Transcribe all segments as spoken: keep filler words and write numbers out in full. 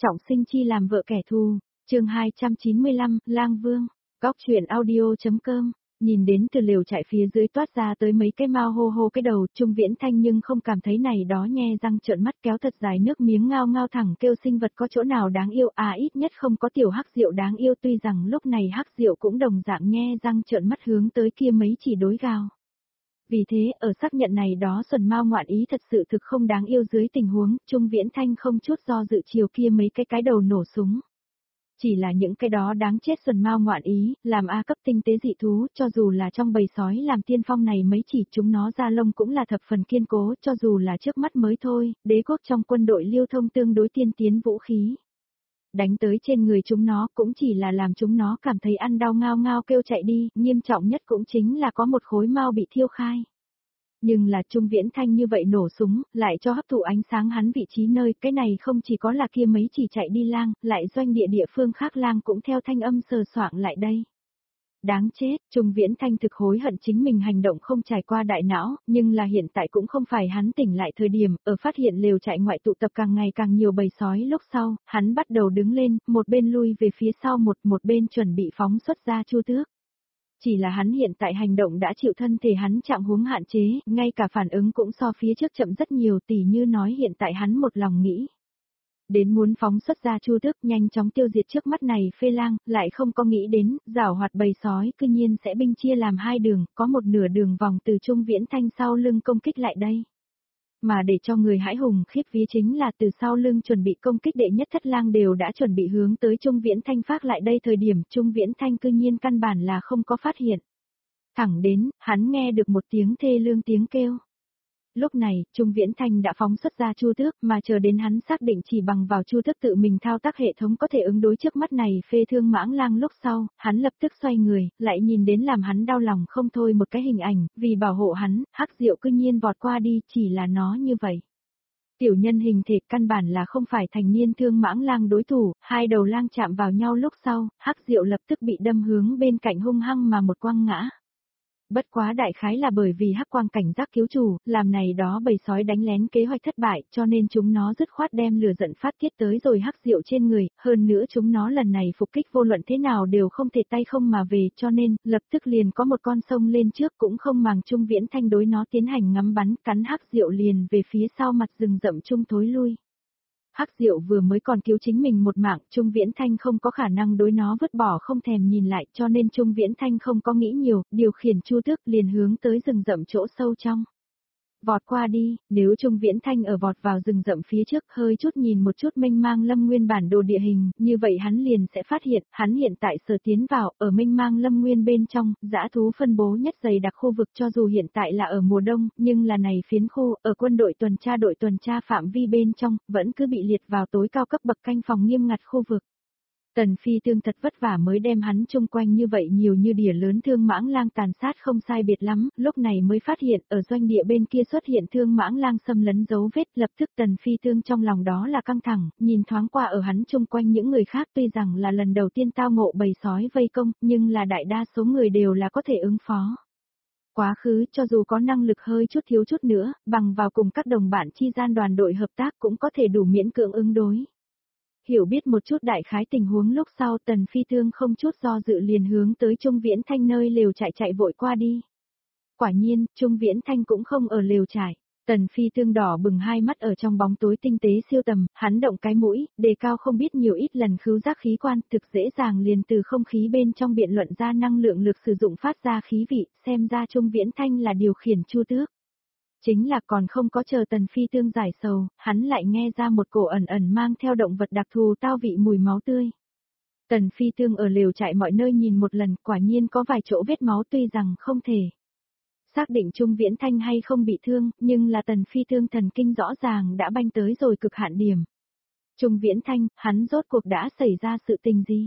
Trọng sinh chi làm vợ kẻ thù, chương hai trăm chín mươi lăm, Lang Vương, góc truyện audio.com. Nhìn đến từ lều trại phía dưới toát ra tới mấy cái mao hô hô cái đầu, Trung Viễn Thanh nhưng không cảm thấy này đó nhe răng trợn mắt kéo thật dài nước miếng ngao ngao thẳng kêu sinh vật có chỗ nào đáng yêu à, ít nhất không có tiểu hắc diệu đáng yêu, tuy rằng lúc này hắc diệu cũng đồng dạng nhe răng trợn mắt hướng tới kia mấy chỉ đối gào. Vì thế, ở xác nhận này đó xuẩn mao ngoạn ý thật sự thực không đáng yêu dưới tình huống, Trung Viễn Thanh không chút do dự chiều kia mấy cái cái đầu nổ súng. Chỉ là những cái đó đáng chết xuẩn mao ngoạn ý, làm A cấp tinh tế dị thú, cho dù là trong bầy sói làm tiên phong này mấy chỉ chúng nó ra lông cũng là thập phần kiên cố, cho dù là trước mắt mới thôi, đế quốc trong quân đội lưu thông tương đối tiên tiến vũ khí. Đánh tới trên người chúng nó cũng chỉ là làm chúng nó cảm thấy ăn đau ngao ngao kêu chạy đi, nghiêm trọng nhất cũng chính là có một khối mao bị thiêu khai. Nhưng là Trung Viễn Thanh như vậy nổ súng, lại cho hấp thụ ánh sáng hắn vị trí nơi, cái này không chỉ có là kia mấy chỉ chạy đi lang, lại doanh địa địa phương khác lang cũng theo thanh âm sờ soạng lại đây. Đáng chết, Trung Viễn Thanh thực hối hận chính mình hành động không trải qua đại não, nhưng là hiện tại cũng không phải hắn tỉnh lại thời điểm, ở phát hiện lều trại ngoại tụ tập càng ngày càng nhiều bầy sói lúc sau, hắn bắt đầu đứng lên, một bên lui về phía sau một, một bên chuẩn bị phóng xuất ra chu tước. Chỉ là hắn hiện tại hành động đã chịu thân thể hắn trạng huống hạn chế, ngay cả phản ứng cũng so phía trước chậm rất nhiều, tỉ như nói hiện tại hắn một lòng nghĩ. Đến muốn phóng xuất ra chu tước nhanh chóng tiêu diệt trước mắt này phê lang, lại không có nghĩ đến, giảo hoạt bầy sói cư nhiên sẽ binh chia làm hai đường, có một nửa đường vòng từ Trung Viễn Thanh sau lưng công kích lại đây. Mà để cho người hãi hùng khiếp vía chính là từ sau lưng chuẩn bị công kích đệ nhất thất lang đều đã chuẩn bị hướng tới Trung Viễn Thanh phát lại đây thời điểm Trung Viễn Thanh cư nhiên căn bản là không có phát hiện. Thẳng đến, hắn nghe được một tiếng thê lương tiếng kêu. Lúc này, Trung Viễn Thanh đã phóng xuất ra chu tước mà chờ đến hắn xác định chỉ bằng vào chu tước tự mình thao tác hệ thống có thể ứng đối trước mắt này phê thương mãng lang lúc sau, hắn lập tức xoay người, lại nhìn đến làm hắn đau lòng không thôi một cái hình ảnh, vì bảo hộ hắn, hắc diệu cư nhiên vọt qua đi, chỉ là nó như vậy. Tiểu nhân hình thể căn bản là không phải thành niên thương mãng lang đối thủ, hai đầu lang chạm vào nhau lúc sau, hắc diệu lập tức bị đâm hướng bên cạnh hung hăng mà một quăng ngã. Bất quá đại khái là bởi vì hắc quang cảnh giác cứu chủ, làm này đó bầy sói đánh lén kế hoạch thất bại, cho nên chúng nó dứt khoát đem lửa giận phát tiết tới rồi hắc diệu trên người, hơn nữa chúng nó lần này phục kích vô luận thế nào đều không thể tay không mà về, cho nên, lập tức liền có một con sông lên trước cũng không màng Trung Viễn Thanh đối nó tiến hành ngắm bắn, cắn hắc diệu liền về phía sau mặt rừng rậm trung thối lui. Hắc diệu vừa mới còn cứu chính mình một mạng, Trung Viễn Thanh không có khả năng đối nó vứt bỏ không thèm nhìn lại, cho nên Trung Viễn Thanh không có nghĩ nhiều, điều khiển chu tước liền hướng tới rừng rậm chỗ sâu trong. Vọt qua đi, nếu Trung Viễn Thanh ở vọt vào rừng rậm phía trước hơi chút nhìn một chút mênh mang lâm nguyên bản đồ địa hình, như vậy hắn liền sẽ phát hiện, hắn hiện tại sở tiến vào, ở mênh mang lâm nguyên bên trong, dã thú phân bố nhất dày đặc khu vực cho dù hiện tại là ở mùa đông, nhưng là này phiến khu, ở quân đội tuần tra đội tuần tra phạm vi bên trong, vẫn cứ bị liệt vào tối cao cấp bậc canh phòng nghiêm ngặt khu vực. Tần Phi Tương thật vất vả mới đem hắn chung quanh như vậy nhiều như đỉa lớn thương mãng lang tàn sát không sai biệt lắm, lúc này mới phát hiện ở doanh địa bên kia xuất hiện thương mãng lang xâm lấn dấu vết, lập tức Tần Phi Tương trong lòng đó là căng thẳng, nhìn thoáng qua ở hắn chung quanh những người khác tuy rằng là lần đầu tiên tao ngộ bầy sói vây công, nhưng là đại đa số người đều là có thể ứng phó. Quá khứ cho dù có năng lực hơi chút thiếu chút nữa, bằng vào cùng các đồng bạn chi gian đoàn đội hợp tác cũng có thể đủ miễn cưỡng ứng đối. Hiểu biết một chút đại khái tình huống lúc sau Tần Phi Tương không chút do dự liền hướng tới Trung Viễn Thanh nơi lều trại chạy vội qua đi. Quả nhiên, Trung Viễn Thanh cũng không ở lều trại. Tần Phi Tương đỏ bừng hai mắt ở trong bóng tối tinh tế siêu tầm, hắn động cái mũi, đề cao không biết nhiều ít lần khứu giác khí quan, thực dễ dàng liền từ không khí bên trong biện luận ra năng lượng lực sử dụng phát ra khí vị, xem ra Trung Viễn Thanh là điều khiển chu tước. Chính là còn không có chờ Tần Phi Tương giải sầu, hắn lại nghe ra một cổ ẩn ẩn mang theo động vật đặc thù tao vị mùi máu tươi. Tần Phi Tương ở lều trại mọi nơi nhìn một lần, quả nhiên có vài chỗ vết máu tuy rằng không thể xác định Trung Viễn Thanh hay không bị thương, nhưng là Tần Phi Tương thần kinh rõ ràng đã banh tới rồi cực hạn điểm. Trung Viễn Thanh, hắn rốt cuộc đã xảy ra sự tình gì?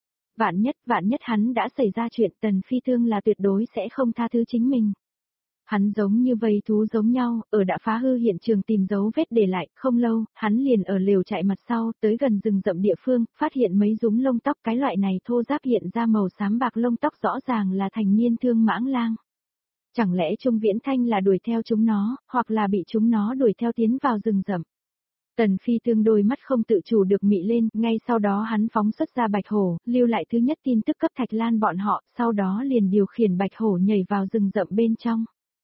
Vạn nhất, vạn nhất hắn đã xảy ra chuyện Tần Phi Tương là tuyệt đối sẽ không tha thứ chính mình. Hắn giống như vây thú giống nhau, ở đã phá hư hiện trường tìm dấu vết để lại, không lâu, hắn liền ở lều chạy mặt sau, tới gần rừng rậm địa phương, phát hiện mấy rúm lông tóc cái loại này thô ráp hiện ra màu xám bạc lông tóc rõ ràng là thành niên thương mãng lang. Chẳng lẽ Trung Viễn Thanh là đuổi theo chúng nó, hoặc là bị chúng nó đuổi theo tiến vào rừng rậm. Tần Phi Tương đôi mắt không tự chủ được mị lên, ngay sau đó hắn phóng xuất ra Bạch Hổ, lưu lại thứ nhất tin tức cấp Thạch Lan bọn họ, sau đó liền điều khiển Bạch Hổ nhảy vào rừng rậm bên trong.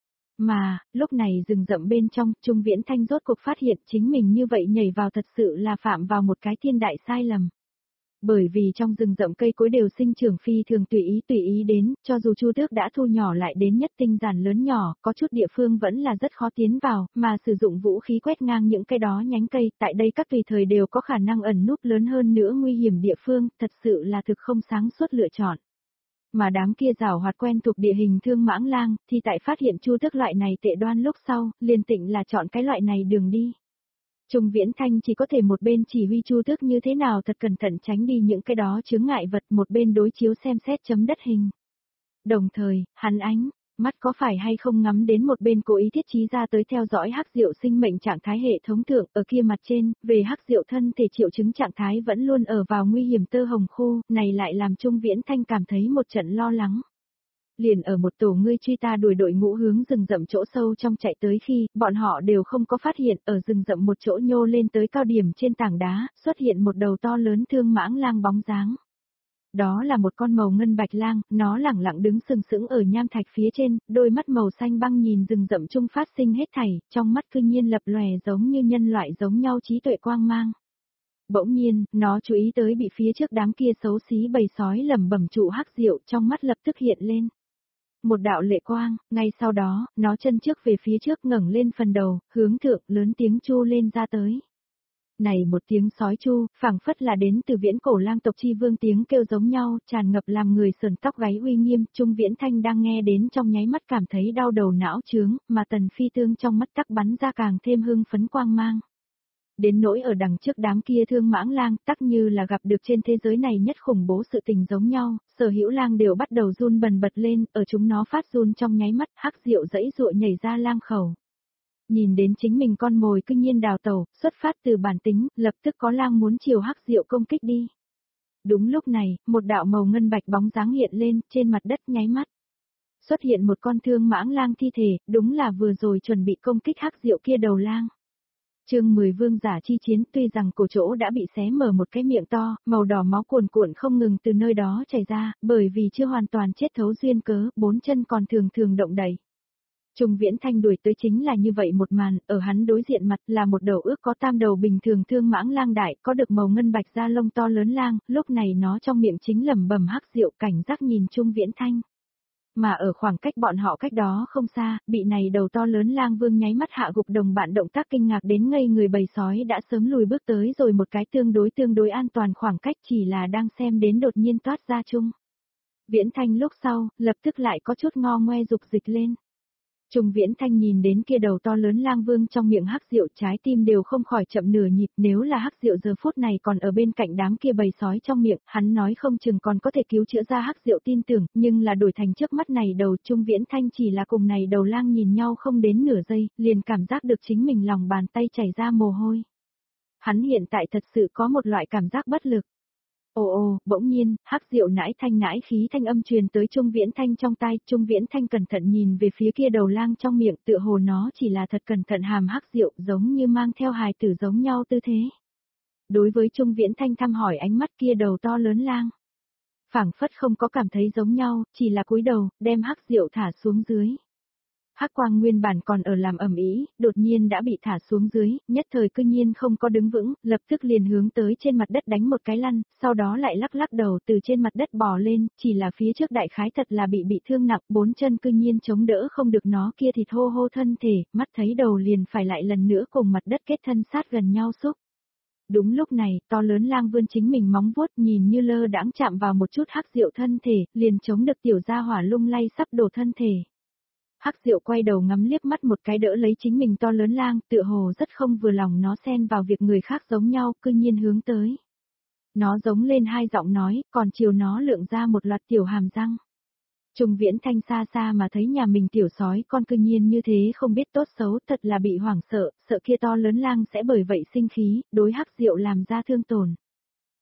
Mà, lúc này rừng rậm bên trong, Trung Viễn Thanh rốt cuộc phát hiện chính mình như vậy nhảy vào thật sự là phạm vào một cái thiên đại sai lầm. Bởi vì trong rừng rậm cây cối đều sinh trưởng phi thường tùy ý tùy ý đến, cho dù Chu Tước đã thu nhỏ lại đến nhất tinh giản lớn nhỏ, có chút địa phương vẫn là rất khó tiến vào, mà sử dụng vũ khí quét ngang những cái đó nhánh cây, tại đây các tùy thời đều có khả năng ẩn núp lớn hơn nữa nguy hiểm địa phương, thật sự là thực không sáng suốt lựa chọn. Mà đám kia rào hoạt quen thuộc địa hình Thương Mãng Lang, thì tại phát hiện Chu Tước loại này tệ đoan lúc sau, liền tịnh là chọn cái loại này đường đi. Trung Viễn Thanh chỉ có thể một bên chỉ huy Chu Tước như thế nào thật cẩn thận tránh đi những cái đó chướng ngại vật, một bên đối chiếu xem xét chấm đất hình. Đồng thời, hắn ánh mắt có phải hay không ngắm đến một bên cố ý thiết trí ra tới theo dõi hắc diệu sinh mệnh trạng thái hệ thống thượng, ở kia mặt trên, về hắc diệu thân thể triệu chứng trạng thái vẫn luôn ở vào nguy hiểm tơ hồng khu, này lại làm Trung Viễn Thanh cảm thấy một trận lo lắng. Liền ở một tổ ngươi truy ta đuổi đội ngũ hướng rừng rậm chỗ sâu trong chạy tới khi, bọn họ đều không có phát hiện ở rừng rậm một chỗ nhô lên tới cao điểm trên tảng đá, xuất hiện một đầu to lớn Thương Mãng Lang bóng dáng. Đó là một con màu ngân bạch lang, nó lẳng lặng đứng sừng sững ở nham thạch phía trên, đôi mắt màu xanh băng nhìn rừng rậm trung phát sinh hết thảy, trong mắt cư nhiên lập lòe giống như nhân loại giống nhau trí tuệ quang mang. Bỗng nhiên, nó chú ý tới bị phía trước đám kia xấu xí bầy sói lẩm bẩm trụ hắc diệu, trong mắt lập tức hiện lên một đạo lệ quang, ngay sau đó, nó chân trước về phía trước ngẩng lên phần đầu, hướng thượng lớn tiếng chu lên ra tới. Này một tiếng sói chu, phảng phất là đến từ viễn cổ lang tộc chi vương tiếng kêu giống nhau, tràn ngập làm người sờn tóc gáy uy nghiêm, Trung Viễn Thanh đang nghe đến trong nháy mắt cảm thấy đau đầu não chướng, mà Tần Phi Tương trong mắt tắc bắn ra càng thêm hưng phấn quang mang. Đến nỗi ở đằng trước đám kia Thương Mãng Lang, tắc như là gặp được trên thế giới này nhất khủng bố sự tình giống nhau, sở hữu lang đều bắt đầu run bần bật lên, ở chúng nó phát run trong nháy mắt, hắc diệu dãy dụa nhảy ra lang khẩu. Nhìn đến chính mình con mồi cư nhiên đào tẩu, xuất phát từ bản tính, lập tức có lang muốn chiều hắc diệu công kích đi. Đúng lúc này, một đạo màu ngân bạch bóng dáng hiện lên, trên mặt đất nháy mắt. Xuất hiện một con Thương Mãng Lang thi thể, đúng là vừa rồi chuẩn bị công kích hắc diệu kia đầu lang. Chương mười Vương giả chi chiến, tuy rằng cổ chỗ đã bị xé mở một cái miệng to, màu đỏ máu cuồn cuộn không ngừng từ nơi đó chảy ra, bởi vì chưa hoàn toàn chết thấu duyên cớ, bốn chân còn thường thường động đẩy. Trung Viễn Thanh đuổi tới chính là như vậy một màn, ở hắn đối diện mặt là một đầu ước có tam đầu bình thường Thương Mãng Lang đại, có được màu ngân bạch da lông to lớn lang, lúc này nó trong miệng chính lẩm bẩm hắc diệu, cảnh giác nhìn Trung Viễn Thanh. Mà ở khoảng cách bọn họ cách đó không xa, bị này đầu to lớn lang vương nháy mắt hạ gục đồng bạn động tác kinh ngạc đến ngây người bầy sói đã sớm lùi bước tới rồi một cái tương đối tương đối an toàn khoảng cách, chỉ là đang xem đến đột nhiên toát ra chung. Viễn Thanh lúc sau, lập tức lại có chút ngo ngoe dục dịch lên. Trung Viễn Thanh nhìn đến kia đầu to lớn lang vương trong miệng hắc diệu, trái tim đều không khỏi chậm nửa nhịp, nếu là hắc diệu giờ phút này còn ở bên cạnh đám kia bầy sói trong miệng, hắn nói không chừng còn có thể cứu chữa ra hắc diệu tin tưởng, nhưng là đổi thành trước mắt này đầu Trung Viễn Thanh chỉ là cùng này đầu lang nhìn nhau không đến nửa giây, liền cảm giác được chính mình lòng bàn tay chảy ra mồ hôi. Hắn hiện tại thật sự có một loại cảm giác bất lực. Ồ ồ, bỗng nhiên, hắc diệu nãi thanh nãi khí thanh âm truyền tới Trung Viễn Thanh trong tai, Trung Viễn Thanh cẩn thận nhìn về phía kia đầu lang trong miệng, tựa hồ nó chỉ là thật cẩn thận hàm hắc diệu, giống như mang theo hài tử giống nhau tư thế. Đối với Trung Viễn Thanh thăm hỏi ánh mắt kia đầu to lớn lang, phảng phất không có cảm thấy giống nhau, chỉ là cúi đầu, đem hắc diệu thả xuống dưới. Hắc quang nguyên bản còn ở làm ầm ĩ, đột nhiên đã bị thả xuống dưới, nhất thời cư nhiên không có đứng vững, lập tức liền hướng tới trên mặt đất đánh một cái lăn, sau đó lại lắc lắc đầu từ trên mặt đất bò lên, chỉ là phía trước đại khái thật là bị bị thương nặng, bốn chân cư nhiên chống đỡ không được nó kia thịt hô hô thân thể, mắt thấy đầu liền phải lại lần nữa cùng mặt đất kết thân sát gần nhau xúc. Đúng lúc này, to lớn lang vươn chính mình móng vuốt nhìn như lơ đãng chạm vào một chút hắc diệu thân thể, liền chống được tiểu gia hỏa lung lay sắp đổ thân thể. Hắc diệu quay đầu ngắm liếc mắt một cái đỡ lấy chính mình to lớn lang, tựa hồ rất không vừa lòng nó xen vào việc người khác giống nhau, cư nhiên hướng tới. Nó giống lên hai giọng nói, còn chiều nó lượng ra một loạt tiểu hàm răng. Trung Viễn Thanh xa xa mà thấy nhà mình tiểu sói con cư nhiên như thế không biết tốt xấu, thật là bị hoảng sợ, sợ kia to lớn lang sẽ bởi vậy sinh khí, đối hắc diệu làm ra thương tổn.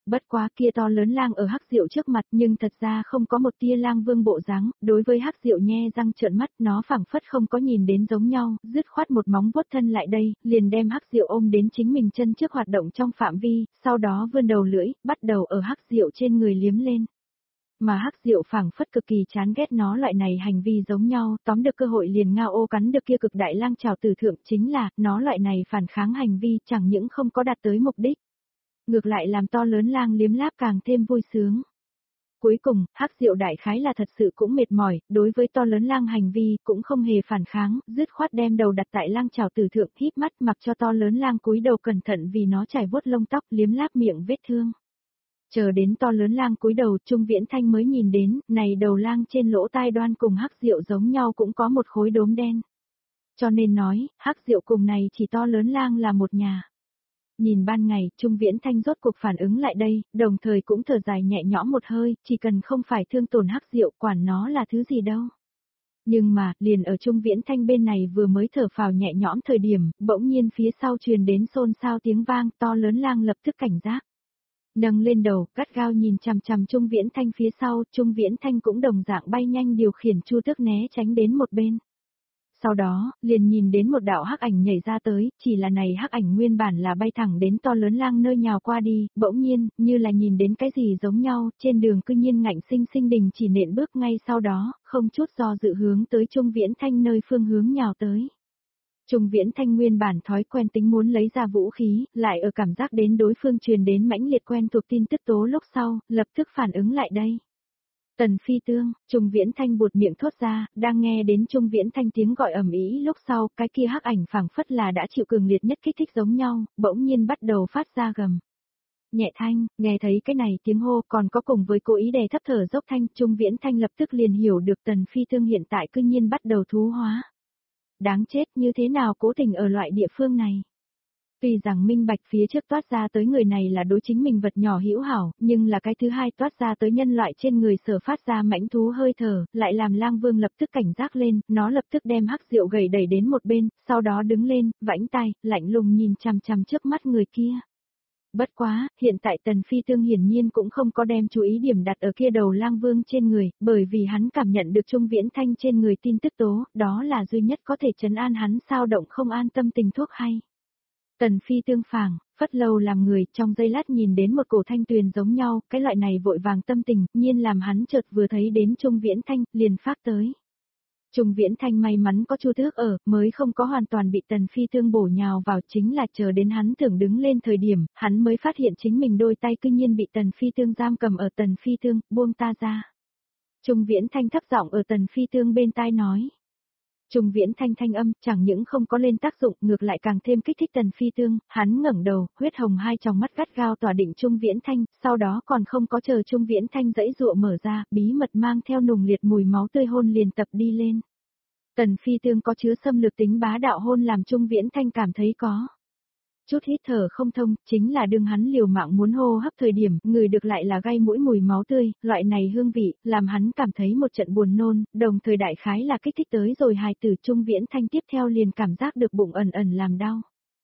Bất quá kia to lớn lang ở hắc diệu trước mặt nhưng thật ra không có một tia lang vương bộ dáng, đối với hắc diệu nhe răng trợn mắt nó phảng phất không có nhìn đến giống nhau, dứt khoát một móng vuốt thân lại đây, liền đem hắc diệu ôm đến chính mình chân trước hoạt động trong phạm vi, sau đó vươn đầu lưỡi, bắt đầu ở hắc diệu trên người liếm lên. Mà hắc diệu phảng phất cực kỳ chán ghét nó loại này hành vi giống nhau, tóm được cơ hội liền ngao ô cắn được kia cực đại lang trảo tử thượng, chính là, nó loại này phản kháng hành vi chẳng những không có đạt tới mục đích. Ngược lại làm to lớn lang liếm láp càng thêm vui sướng. Cuối cùng, hắc diệu đại khái là thật sự cũng mệt mỏi, đối với to lớn lang hành vi cũng không hề phản kháng, dứt khoát đem đầu đặt tại lang trảo tử thượng, híp mắt mặc cho to lớn lang cúi đầu cẩn thận vì nó trải vuốt lông tóc liếm láp miệng vết thương. Chờ đến to lớn lang cúi đầu, Trung Viễn Thanh mới nhìn đến, này đầu lang trên lỗ tai đoan cùng hắc diệu giống nhau cũng có một khối đốm đen. Cho nên nói, hắc diệu cùng này chỉ to lớn lang là một nhà. Nhìn ban ngày, Trung Viễn Thanh rốt cuộc phản ứng lại đây, đồng thời cũng thở dài nhẹ nhõm một hơi, chỉ cần không phải thương tổn hắc diệu, quản nó là thứ gì đâu. Nhưng mà, liền ở Trung Viễn Thanh bên này vừa mới thở phào nhẹ nhõm thời điểm, bỗng nhiên phía sau truyền đến xôn xao tiếng vang, to lớn lang lập tức cảnh giác. Nâng lên đầu, gắt gao nhìn chằm chằm Trung Viễn Thanh phía sau, Trung Viễn Thanh cũng đồng dạng bay nhanh điều khiển Chu Tước né tránh đến một bên. Sau đó, liền nhìn đến một đạo hắc ảnh nhảy ra tới, chỉ là này hắc ảnh nguyên bản là bay thẳng đến to lớn lang nơi nhào qua đi, bỗng nhiên, như là nhìn đến cái gì giống nhau, trên đường cư nhiên ngạnh sinh sinh đình chỉ nện bước ngay sau đó, không chút do dự hướng tới Trung Viễn Thanh nơi phương hướng nhào tới. Trung Viễn Thanh nguyên bản thói quen tính muốn lấy ra vũ khí, lại ở cảm giác đến đối phương truyền đến mãnh liệt quen thuộc tin tức tố lúc sau, lập tức phản ứng lại đây. Tần Phi Tương, Trung Viễn Thanh buột miệng thốt ra, đang nghe đến Trung Viễn Thanh tiếng gọi ầm ĩ lúc sau, cái kia hắc ảnh phảng phất là đã chịu cường liệt nhất kích thích giống nhau, bỗng nhiên bắt đầu phát ra gầm. Nhẹ thanh, nghe thấy cái này tiếng hô còn có cùng với cố ý đè thấp thở dốc thanh, Trung Viễn Thanh lập tức liền hiểu được Tần Phi Tương hiện tại cư nhiên bắt đầu thú hóa. Đáng chết, như thế nào cố tình ở loại địa phương này. Tuy rằng minh bạch phía trước toát ra tới người này là đối chính mình vật nhỏ hữu hảo, nhưng là cái thứ hai toát ra tới nhân loại trên người sở phát ra mãnh thú hơi thở, lại làm lang vương lập tức cảnh giác lên, nó lập tức đem hắc diệu gầy đẩy đến một bên, sau đó đứng lên, vãnh tay, lạnh lùng nhìn chằm chằm trước mắt người kia. Bất quá, hiện tại Tần Phi Tương hiển nhiên cũng không có đem chú ý điểm đặt ở kia đầu lang vương trên người, bởi vì hắn cảm nhận được Trung Viễn Thanh trên người tin tức tố, đó là duy nhất có thể trấn an hắn sao động không an tâm tình thuốc hay. Tần Phi Tương phảng, phất lâu làm người, trong giây lát nhìn đến một cổ thanh tuyền giống nhau, cái loại này vội vàng tâm tình, nhiên làm hắn chợt vừa thấy đến Trung Viễn Thanh, liền phát tới. Trung Viễn Thanh may mắn có Chu Tước ở, mới không có hoàn toàn bị Tần Phi Tương bổ nhào vào, chính là chờ đến hắn tưởng đứng lên thời điểm, hắn mới phát hiện chính mình đôi tay cư nhiên bị Tần Phi Tương giam cầm ở Tần Phi Tương, buông ta ra. Trung Viễn Thanh thấp giọng ở Tần Phi Tương bên tai nói. Trung Viễn Thanh thanh âm chẳng những không có lên tác dụng, ngược lại càng thêm kích thích Tần Phi Tương, hắn ngẩng đầu, huyết hồng hai tròng mắt gắt gao tỏa định Trung Viễn Thanh, sau đó còn không có chờ Trung Viễn Thanh dãy dụa mở ra, bí mật mang theo nùng liệt mùi máu tươi hôn liền tập đi lên. Tần Phi Tương có chứa xâm lược tính bá đạo hôn làm Trung Viễn Thanh cảm thấy có chút hít thở không thông, chính là đương hắn liều mạng muốn hô hấp thời điểm, người được lại là gây mũi mùi máu tươi, loại này hương vị, làm hắn cảm thấy một trận buồn nôn, đồng thời đại khái là kích thích tới rồi hài tử Trung Viễn Thanh tiếp theo liền cảm giác được bụng ẩn ẩn làm đau.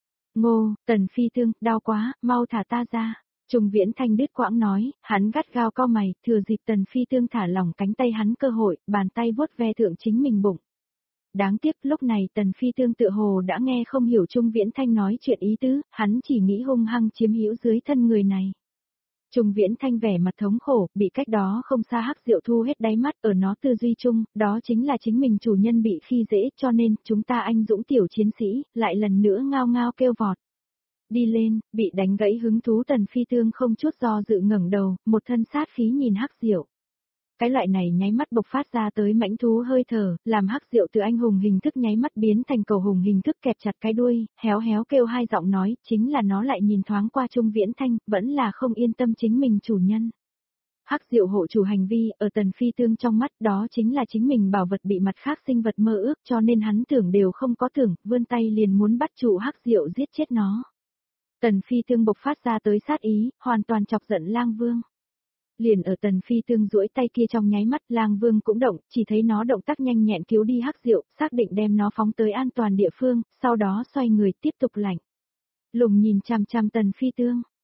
Ngô, Tần Phi Tương, đau quá, mau thả ta ra. Trung Viễn Thanh đứt quãng nói, hắn gắt gao cau mày, thừa dịp Tần Phi Tương thả lỏng cánh tay hắn cơ hội, bàn tay vuốt ve thượng chính mình bụng. Đáng tiếc lúc này Tần Phi Tương tự hồ đã nghe không hiểu Trung Viễn Thanh nói chuyện ý tứ, hắn chỉ nghĩ hung hăng chiếm hữu dưới thân người này. Trung Viễn Thanh vẻ mặt thống khổ, bị cách đó không xa hắc diệu thu hết đáy mắt ở nó tư duy chung, đó chính là chính mình chủ nhân bị khi dễ, cho nên chúng ta anh dũng tiểu chiến sĩ, lại lần nữa ngao ngao kêu vọt. Đi lên, bị đánh gãy hứng thú Tần Phi Tương không chút do dự ngẩng đầu, một thân sát khí nhìn hắc diệu. Cái loại này nháy mắt bộc phát ra tới mãnh thú hơi thở, làm hắc diệu từ anh hùng hình thức nháy mắt biến thành cầu hùng hình thức kẹp chặt cái đuôi, héo héo kêu hai giọng nói, chính là nó lại nhìn thoáng qua Trung Viễn Thanh, vẫn là không yên tâm chính mình chủ nhân. Hắc diệu hộ chủ hành vi, ở Tần Phi Tương trong mắt đó chính là chính mình bảo vật bị mặt khác sinh vật mơ ước cho nên hắn tưởng đều không có tưởng, vươn tay liền muốn bắt trụ hắc diệu giết chết nó. Tần Phi Tương bộc phát ra tới sát ý, hoàn toàn chọc giận lang vương. Liền ở Tần Phi Tương duỗi tay kia trong nháy mắt, lang vương cũng động, chỉ thấy nó động tác nhanh nhẹn cứu đi hắc diệu, xác định đem nó phóng tới an toàn địa phương, sau đó xoay người tiếp tục lạnh. Lùng nhìn chằm chằm Tần Phi Tương,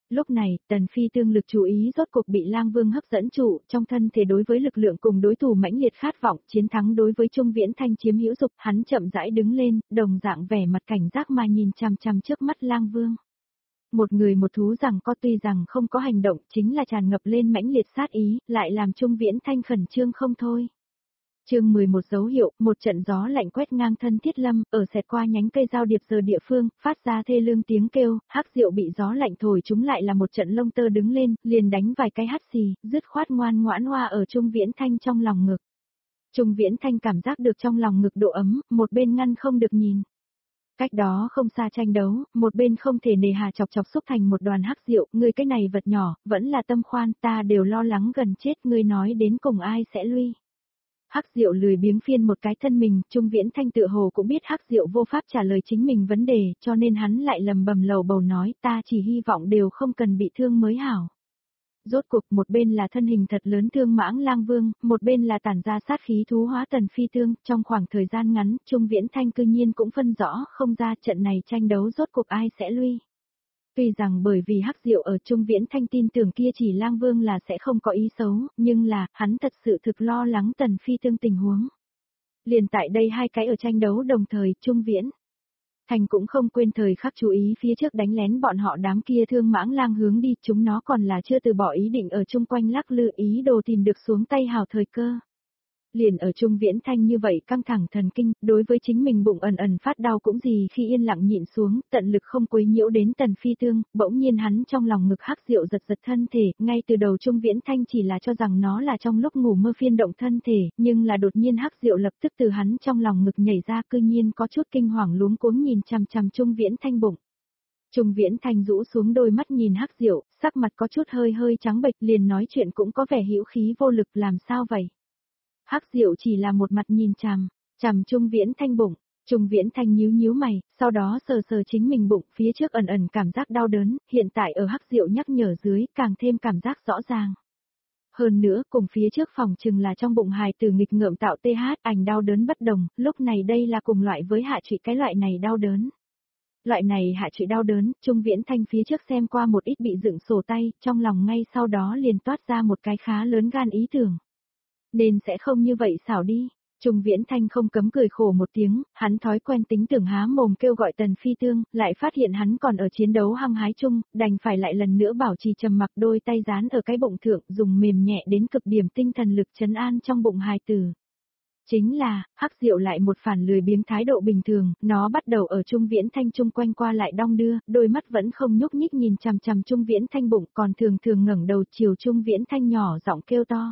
Lúc này, Tần Phi Tương lực chú ý rốt cuộc bị Lang Vương hấp dẫn trụ, trong thân thể đối với lực lượng cùng đối thủ mãnh liệt khát vọng, chiến thắng đối với Trung Viễn Thanh chiếm hữu dục, hắn chậm rãi đứng lên, đồng dạng vẻ mặt cảnh giác mà nhìn chằm chằm trước mắt Lang Vương. Một người một thú rằng có tuy rằng không có hành động, chính là tràn ngập lên mãnh liệt sát ý, lại làm Trung Viễn Thanh khẩn trương không thôi. Chương mười một dấu hiệu, một trận gió lạnh quét ngang thân Thiết Lâm, ở xẹt qua nhánh cây giao điệp giờ địa phương, phát ra thê lương tiếng kêu, Hắc Diệu bị gió lạnh thổi chúng lại là một trận lông tơ đứng lên, liền đánh vài cái hắt xì, dứt khoát ngoan ngoãn hoa ở Trung Viễn Thanh trong lòng ngực. Trung Viễn Thanh cảm giác được trong lòng ngực độ ấm, một bên ngăn không được nhìn. Cách đó không xa tranh đấu, một bên không thể nề hà chọc chọc xúc thành một đoàn Hắc Diệu, ngươi cái này vật nhỏ, vẫn là tâm khoan, ta đều lo lắng gần chết, ngươi nói đến cùng ai sẽ lui. Hắc Diệu lười biếng phiên một cái thân mình, Trung Viễn Thanh tự hồ cũng biết Hắc Diệu vô pháp trả lời chính mình vấn đề, cho nên hắn lại lầm bầm lầu bầu nói, ta chỉ hy vọng đều không cần bị thương mới hảo. Rốt cuộc một bên là thân hình thật lớn Thương Mãng Lang Vương, một bên là tản ra sát khí thú hóa Tần Phi Tương, trong khoảng thời gian ngắn, Trung Viễn Thanh cư nhiên cũng phân rõ không ra trận này tranh đấu rốt cuộc ai sẽ lui. Tuy rằng bởi vì Hắc Diệu ở Trung Viễn Thanh tin tưởng kia chỉ Lang Vương là sẽ không có ý xấu, nhưng là, hắn thật sự thực lo lắng Tần Phi Tương tình huống. Liền tại đây hai cái ở tranh đấu đồng thời, Trung Viễn Thanh cũng không quên thời khắc chú ý phía trước đánh lén bọn họ đám kia Thương Mãng Lang hướng đi, chúng nó còn là chưa từ bỏ ý định ở chung quanh lắc lư ý đồ tìm được xuống tay hào thời cơ. Liền ở Trung Viễn Thanh như vậy căng thẳng thần kinh, đối với chính mình bụng ẩn ẩn phát đau cũng gì khi yên lặng nhịn xuống, tận lực không quấy nhiễu đến Tần Phi Tương, bỗng nhiên hắn trong lòng ngực Hắc Diệu giật giật thân thể, ngay từ đầu Trung Viễn Thanh chỉ là cho rằng nó là trong lúc ngủ mơ phiên động thân thể, nhưng là đột nhiên Hắc Diệu lập tức từ hắn trong lòng ngực nhảy ra, cư nhiên có chút kinh hoàng luống cuống nhìn chằm chằm Trung Viễn Thanh bụng. Trung Viễn Thanh rũ xuống đôi mắt nhìn Hắc Diệu, sắc mặt có chút hơi hơi trắng bệch, liền nói chuyện cũng có vẻ hữu khí vô lực, làm sao vậy? Hắc Diệu chỉ là một mặt nhìn chằm, chằm Trung Viễn Thanh bụng, Trung Viễn Thanh nhíu nhíu mày, sau đó sờ sờ chính mình bụng, phía trước ẩn ẩn cảm giác đau đớn, hiện tại ở Hắc Diệu nhắc nhở dưới, càng thêm cảm giác rõ ràng. Hơn nữa, cùng phía trước phòng chừng là trong bụng hài tử nghịch ngợm tạo tê hát, ảnh đau đớn bất đồng, lúc này đây là cùng loại với hạ trụy cái loại này đau đớn. Loại này hạ trụy đau đớn, Trung Viễn Thanh phía trước xem qua một ít bị dựng sổ tay, trong lòng ngay sau đó liền toát ra một cái khá lớn gan ý tưởng. Nên sẽ không như vậy xảo đi. Trung Viễn Thanh không cấm cười khổ một tiếng, hắn thói quen tính tưởng há mồm kêu gọi Tần Phi Tương, lại phát hiện hắn còn ở chiến đấu hăng hái chung, đành phải lại lần nữa bảo trì trầm mặc, đôi tay dán ở cái bụng thượng, dùng mềm nhẹ đến cực điểm tinh thần lực trấn an trong bụng hài tử. Chính là, Hắc Diệu lại một phản lười biếng thái độ bình thường, nó bắt đầu ở Trung Viễn Thanh chung quanh qua lại đong đưa, đôi mắt vẫn không nhúc nhích nhìn chằm chằm Trung Viễn Thanh bụng, còn thường thường ngẩng đầu chiều Trung Viễn Thanh nhỏ giọng kêu to.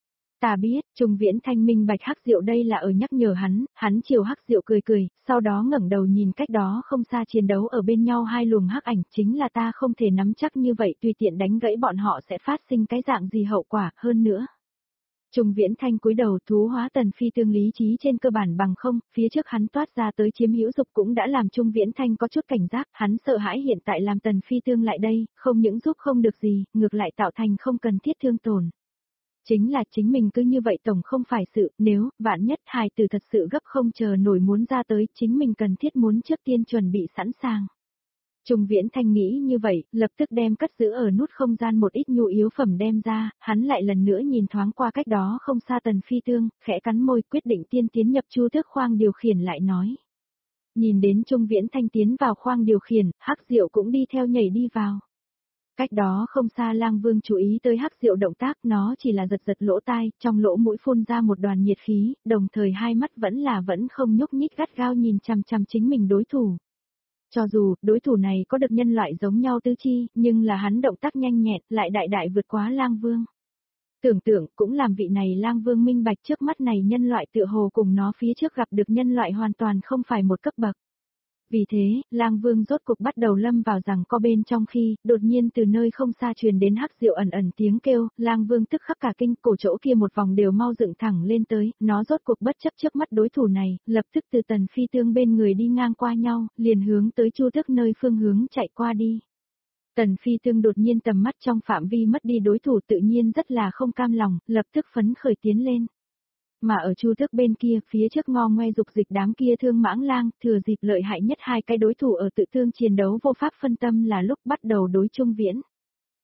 Ta biết, Trung Viễn Thanh minh bạch Hắc Diệu đây là ở nhắc nhở hắn, hắn chiều Hắc Diệu cười cười, sau đó ngẩng đầu nhìn cách đó không xa chiến đấu ở bên nhau hai luồng hắc ảnh, chính là ta không thể nắm chắc như vậy tùy tiện đánh gãy bọn họ sẽ phát sinh cái dạng gì hậu quả, hơn nữa. Trung Viễn Thanh cúi đầu, thú hóa Tần Phi Tương lý trí trên cơ bản bằng không, phía trước hắn toát ra tới chiếm hữu dục cũng đã làm Trung Viễn Thanh có chút cảnh giác, hắn sợ hãi hiện tại làm Tần Phi Tương lại đây, không những giúp không được gì, ngược lại tạo thành không cần thiết thương tổn. Chính là chính mình cứ như vậy tổng không phải sự, nếu, vạn nhất hài tử thật sự gấp không chờ nổi muốn ra tới, chính mình cần thiết muốn trước tiên chuẩn bị sẵn sàng. Trung Viễn Thanh nghĩ như vậy, lập tức đem cất giữ ở nút không gian một ít nhu yếu phẩm đem ra, hắn lại lần nữa nhìn thoáng qua cách đó không xa Tần Phi Tương, khẽ cắn môi quyết định tiên tiến nhập chu tước khoang điều khiển lại nói. Nhìn đến Trung Viễn Thanh tiến vào khoang điều khiển, Hắc Diệu cũng đi theo nhảy đi vào. Cách đó không xa Lang Vương chú ý tới Hắc Diệu động tác, nó chỉ là giật giật lỗ tai, trong lỗ mũi phun ra một đoàn nhiệt khí, đồng thời hai mắt vẫn là vẫn không nhúc nhích gắt gao nhìn chằm chằm chính mình đối thủ. Cho dù, đối thủ này có được nhân loại giống nhau tứ chi, nhưng là hắn động tác nhanh nhẹn, lại đại đại vượt quá Lang Vương. Tưởng tượng, cũng làm vị này Lang Vương minh bạch trước mắt này nhân loại tựa hồ cùng nó phía trước gặp được nhân loại hoàn toàn không phải một cấp bậc. Vì thế, Lang Vương rốt cục bắt đầu lâm vào rằng co bên trong khi, đột nhiên từ nơi không xa truyền đến Hắc Diệu ẩn ẩn tiếng kêu, Lang Vương tức khắc cả kinh, cổ chỗ kia một vòng đều mau dựng thẳng lên tới, nó rốt cục bất chấp trước mắt đối thủ này, lập tức từ Tần Phi Tương bên người đi ngang qua nhau, liền hướng tới chu tước nơi phương hướng chạy qua đi. Tần Phi Tương đột nhiên tầm mắt trong phạm vi mất đi đối thủ tự nhiên rất là không cam lòng, lập tức phấn khởi tiến lên. Mà ở chu tước bên kia, phía trước ngo ngoe dục dịch đám kia Thương Mãng Lang, thừa dịp lợi hại nhất hai cái đối thủ ở tự thương chiến đấu vô pháp phân tâm là lúc bắt đầu đối Trung Viễn.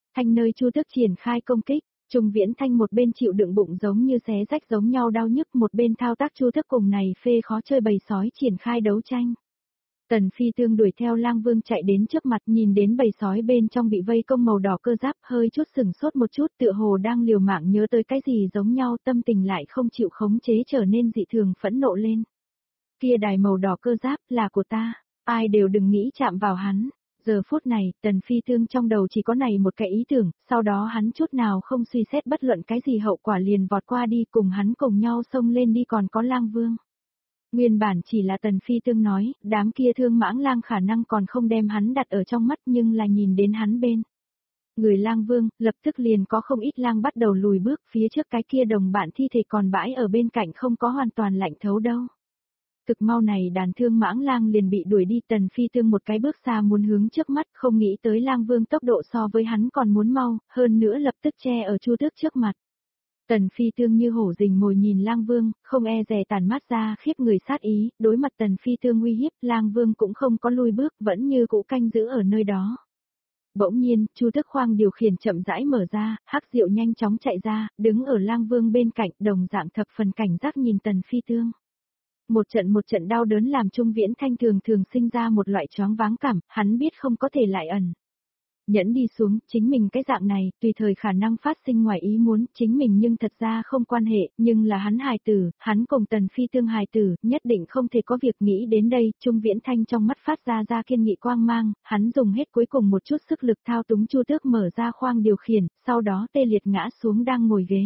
Thanh nơi Chu Tước triển khai công kích, Trung Viễn Thanh một bên chịu đựng bụng giống như xé rách giống nhau đau nhức, một bên thao tác Chu Tước cùng này phê khó chơi bầy sói triển khai đấu tranh. Tần Phi Tương đuổi theo Lang Vương chạy đến trước mặt, nhìn đến bầy sói bên trong bị vây công màu đỏ cơ giáp, hơi chút sừng sốt một chút, tựa hồ đang liều mạng nhớ tới cái gì giống nhau, tâm tình lại không chịu khống chế trở nên dị thường phẫn nộ lên. Kia đài màu đỏ cơ giáp là của ta, ai đều đừng nghĩ chạm vào hắn. Giờ phút này, Tần Phi Tương trong đầu chỉ có này một cái ý tưởng, sau đó hắn chút nào không suy xét bất luận cái gì hậu quả liền vọt qua đi, cùng hắn cùng nhau xông lên đi, còn có Lang Vương. Nguyên bản chỉ là Tần Phi Tương nói, đám kia thương mãng lang khả năng còn không đem hắn đặt ở trong mắt, nhưng là nhìn đến hắn bên người Lang Vương, lập tức liền có không ít lang bắt đầu lùi bước, phía trước cái kia đồng bạn thi thể còn bãi ở bên cạnh không có hoàn toàn lạnh thấu đâu. Thực mau này đàn thương mãng lang liền bị đuổi đi, Tần Phi Tương một cái bước xa muốn hướng trước mắt, không nghĩ tới Lang Vương tốc độ so với hắn còn muốn mau, hơn nữa lập tức che ở Chu Tước trước mặt. Tần Phi Tương như hổ rình mồi nhìn Lang Vương, không e dè tàn mắt ra khiếp người sát ý, đối mặt Tần Phi Tương uy hiếp, Lang Vương cũng không có lui bước, vẫn như cũ canh giữ ở nơi đó. Bỗng nhiên, Chu Tước khoang điều khiển chậm rãi mở ra, Hắc Diệu nhanh chóng chạy ra, đứng ở Lang Vương bên cạnh, đồng dạng thập phần cảnh giác nhìn Tần Phi Tương. Một trận một trận đau đớn làm Trung Viễn Thanh thường thường sinh ra một loại choáng váng cảm, hắn biết không có thể lại ẩn. Nhẫn đi xuống, chính mình cái dạng này, tùy thời khả năng phát sinh ngoài ý muốn, chính mình nhưng thật ra không quan hệ, nhưng là hắn hài tử, hắn cùng Tần Phi Tương hài tử, nhất định không thể có việc nghĩ đến đây, Trung Viễn Thanh trong mắt phát ra ra kiên nghị quang mang, hắn dùng hết cuối cùng một chút sức lực thao túng Chu Tước mở ra khoang điều khiển, sau đó tê liệt ngã xuống đang ngồi ghế.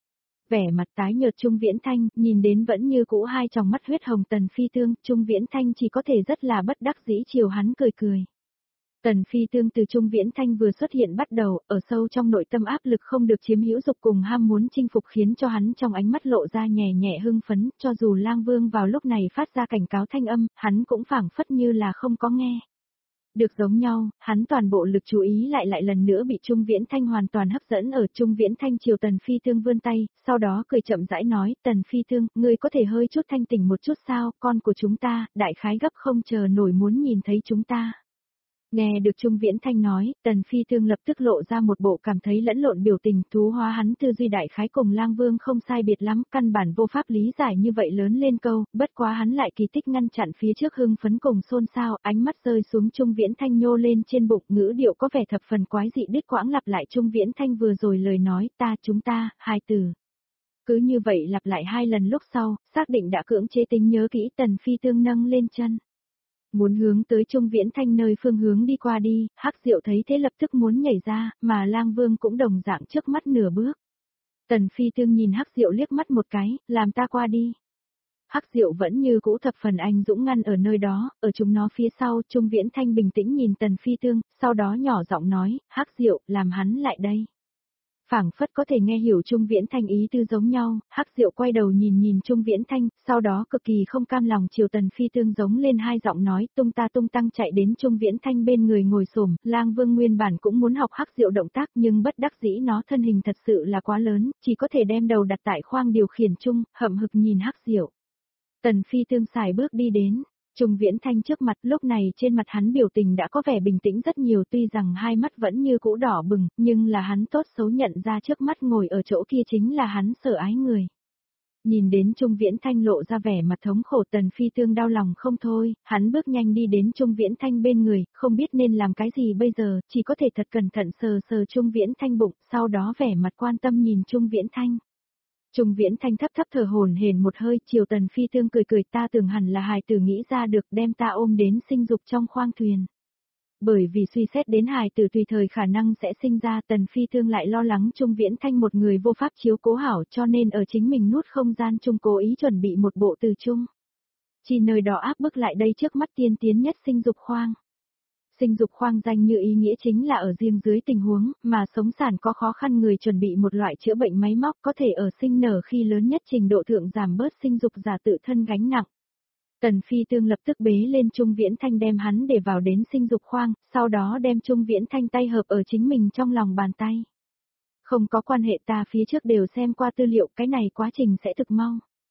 Vẻ mặt tái nhợt Trung Viễn Thanh, nhìn đến vẫn như cũ hai tròng mắt huyết hồng Tần Phi Tương, Trung Viễn Thanh chỉ có thể rất là bất đắc dĩ chiều hắn cười cười. Tần Phi Tương từ Trung Viễn Thanh vừa xuất hiện bắt đầu, ở sâu trong nội tâm áp lực không được chiếm hữu dục cùng ham muốn chinh phục khiến cho hắn trong ánh mắt lộ ra nhẹ nhẹ hưng phấn, cho dù Lang Vương vào lúc này phát ra cảnh cáo thanh âm, hắn cũng phảng phất như là không có nghe. Được giống nhau, hắn toàn bộ lực chú ý lại lại lần nữa bị Trung Viễn Thanh hoàn toàn hấp dẫn ở Trung Viễn Thanh chiều Tần Phi Tương vươn tay, sau đó cười chậm rãi nói, Tần Phi Tương, ngươi có thể hơi chút thanh tỉnh một chút sao, con của chúng ta, đại khái gấp không chờ nổi muốn nhìn thấy chúng ta. Nghe được Trung Viễn Thanh nói, Tần Phi Tương lập tức lộ ra một bộ cảm thấy lẫn lộn biểu tình, thú hóa hắn tư duy đại khái cùng Lang Vương không sai biệt lắm, căn bản vô pháp lý giải như vậy lớn lên câu, bất quá hắn lại kỳ tích ngăn chặn phía trước hưng phấn cùng xôn xao, ánh mắt rơi xuống Trung Viễn Thanh nhô lên trên bụng, ngữ điệu có vẻ thập phần quái dị đứt quãng lặp lại Trung Viễn Thanh vừa rồi lời nói, ta chúng ta, hai từ. Cứ như vậy lặp lại hai lần lúc sau, xác định đã cưỡng chế tính nhớ kỹ, Tần Phi Tương nâng lên chân. Muốn hướng tới Trung Viễn Thanh nơi phương hướng đi qua đi, Hắc Diệu thấy thế lập tức muốn nhảy ra, mà Lang Vương cũng đồng dạng trước mắt nửa bước. Tần Phi Tương nhìn Hắc Diệu liếc mắt một cái, làm ta qua đi. Hắc Diệu vẫn như cũ thập phần anh dũng ngăn ở nơi đó, ở chúng nó phía sau, Trung Viễn Thanh bình tĩnh nhìn Tần Phi Tương, sau đó nhỏ giọng nói, Hắc Diệu, làm hắn lại đây. Phảng phất có thể nghe hiểu Trung Viễn Thanh ý tư giống nhau, Hắc Diệu quay đầu nhìn nhìn Trung Viễn Thanh, sau đó cực kỳ không cam lòng chiều Tần Phi Tương giống lên hai giọng nói, tung ta tung tăng chạy đến Trung Viễn Thanh bên người ngồi xổm, Lang Vương nguyên bản cũng muốn học Hắc Diệu động tác nhưng bất đắc dĩ nó thân hình thật sự là quá lớn, chỉ có thể đem đầu đặt tại khoang điều khiển chung, hậm hực nhìn Hắc Diệu. Tần Phi Tương xài bước đi đến. Trung Viễn Thanh trước mặt, lúc này trên mặt hắn biểu tình đã có vẻ bình tĩnh rất nhiều, tuy rằng hai mắt vẫn như cũ đỏ bừng, nhưng là hắn tốt xấu nhận ra trước mắt ngồi ở chỗ kia chính là hắn sợ ái người. Nhìn đến Trung Viễn Thanh lộ ra vẻ mặt thống khổ, Tần Phi Tương đau lòng không thôi, hắn bước nhanh đi đến Trung Viễn Thanh bên người, không biết nên làm cái gì bây giờ, chỉ có thể thật cẩn thận sờ sờ Trung Viễn Thanh bụng, sau đó vẻ mặt quan tâm nhìn Trung Viễn Thanh. Trung Viễn Thanh thấp thấp thở hổn hển một hơi, chiều Tần Phi Tương cười cười, ta tưởng hẳn là hài tử nghĩ ra được đem ta ôm đến sinh dục trong khoang thuyền. Bởi vì suy xét đến hài tử tùy thời khả năng sẽ sinh ra, Tần Phi Tương lại lo lắng Trung Viễn Thanh một người vô pháp chiếu cố hảo, cho nên ở chính mình nút không gian chung cố ý chuẩn bị một bộ từ chung. Chỉ nơi đó áp bức lại đây trước mắt tiên tiến nhất sinh dục khoang. Sinh dục khoang danh như ý nghĩa chính là ở riêng dưới tình huống mà sống sản có khó khăn người chuẩn bị một loại chữa bệnh máy móc có thể ở sinh nở khi lớn nhất trình độ thượng giảm bớt sinh dục giả tự thân gánh nặng. Tần Phi Tương lập tức bế lên Trung Viễn Thanh đem hắn để vào đến sinh dục khoang, sau đó đem Trung Viễn Thanh tay hợp ở chính mình trong lòng bàn tay. Không có quan hệ, ta phía trước đều xem qua tư liệu, cái này quá trình sẽ thực mau.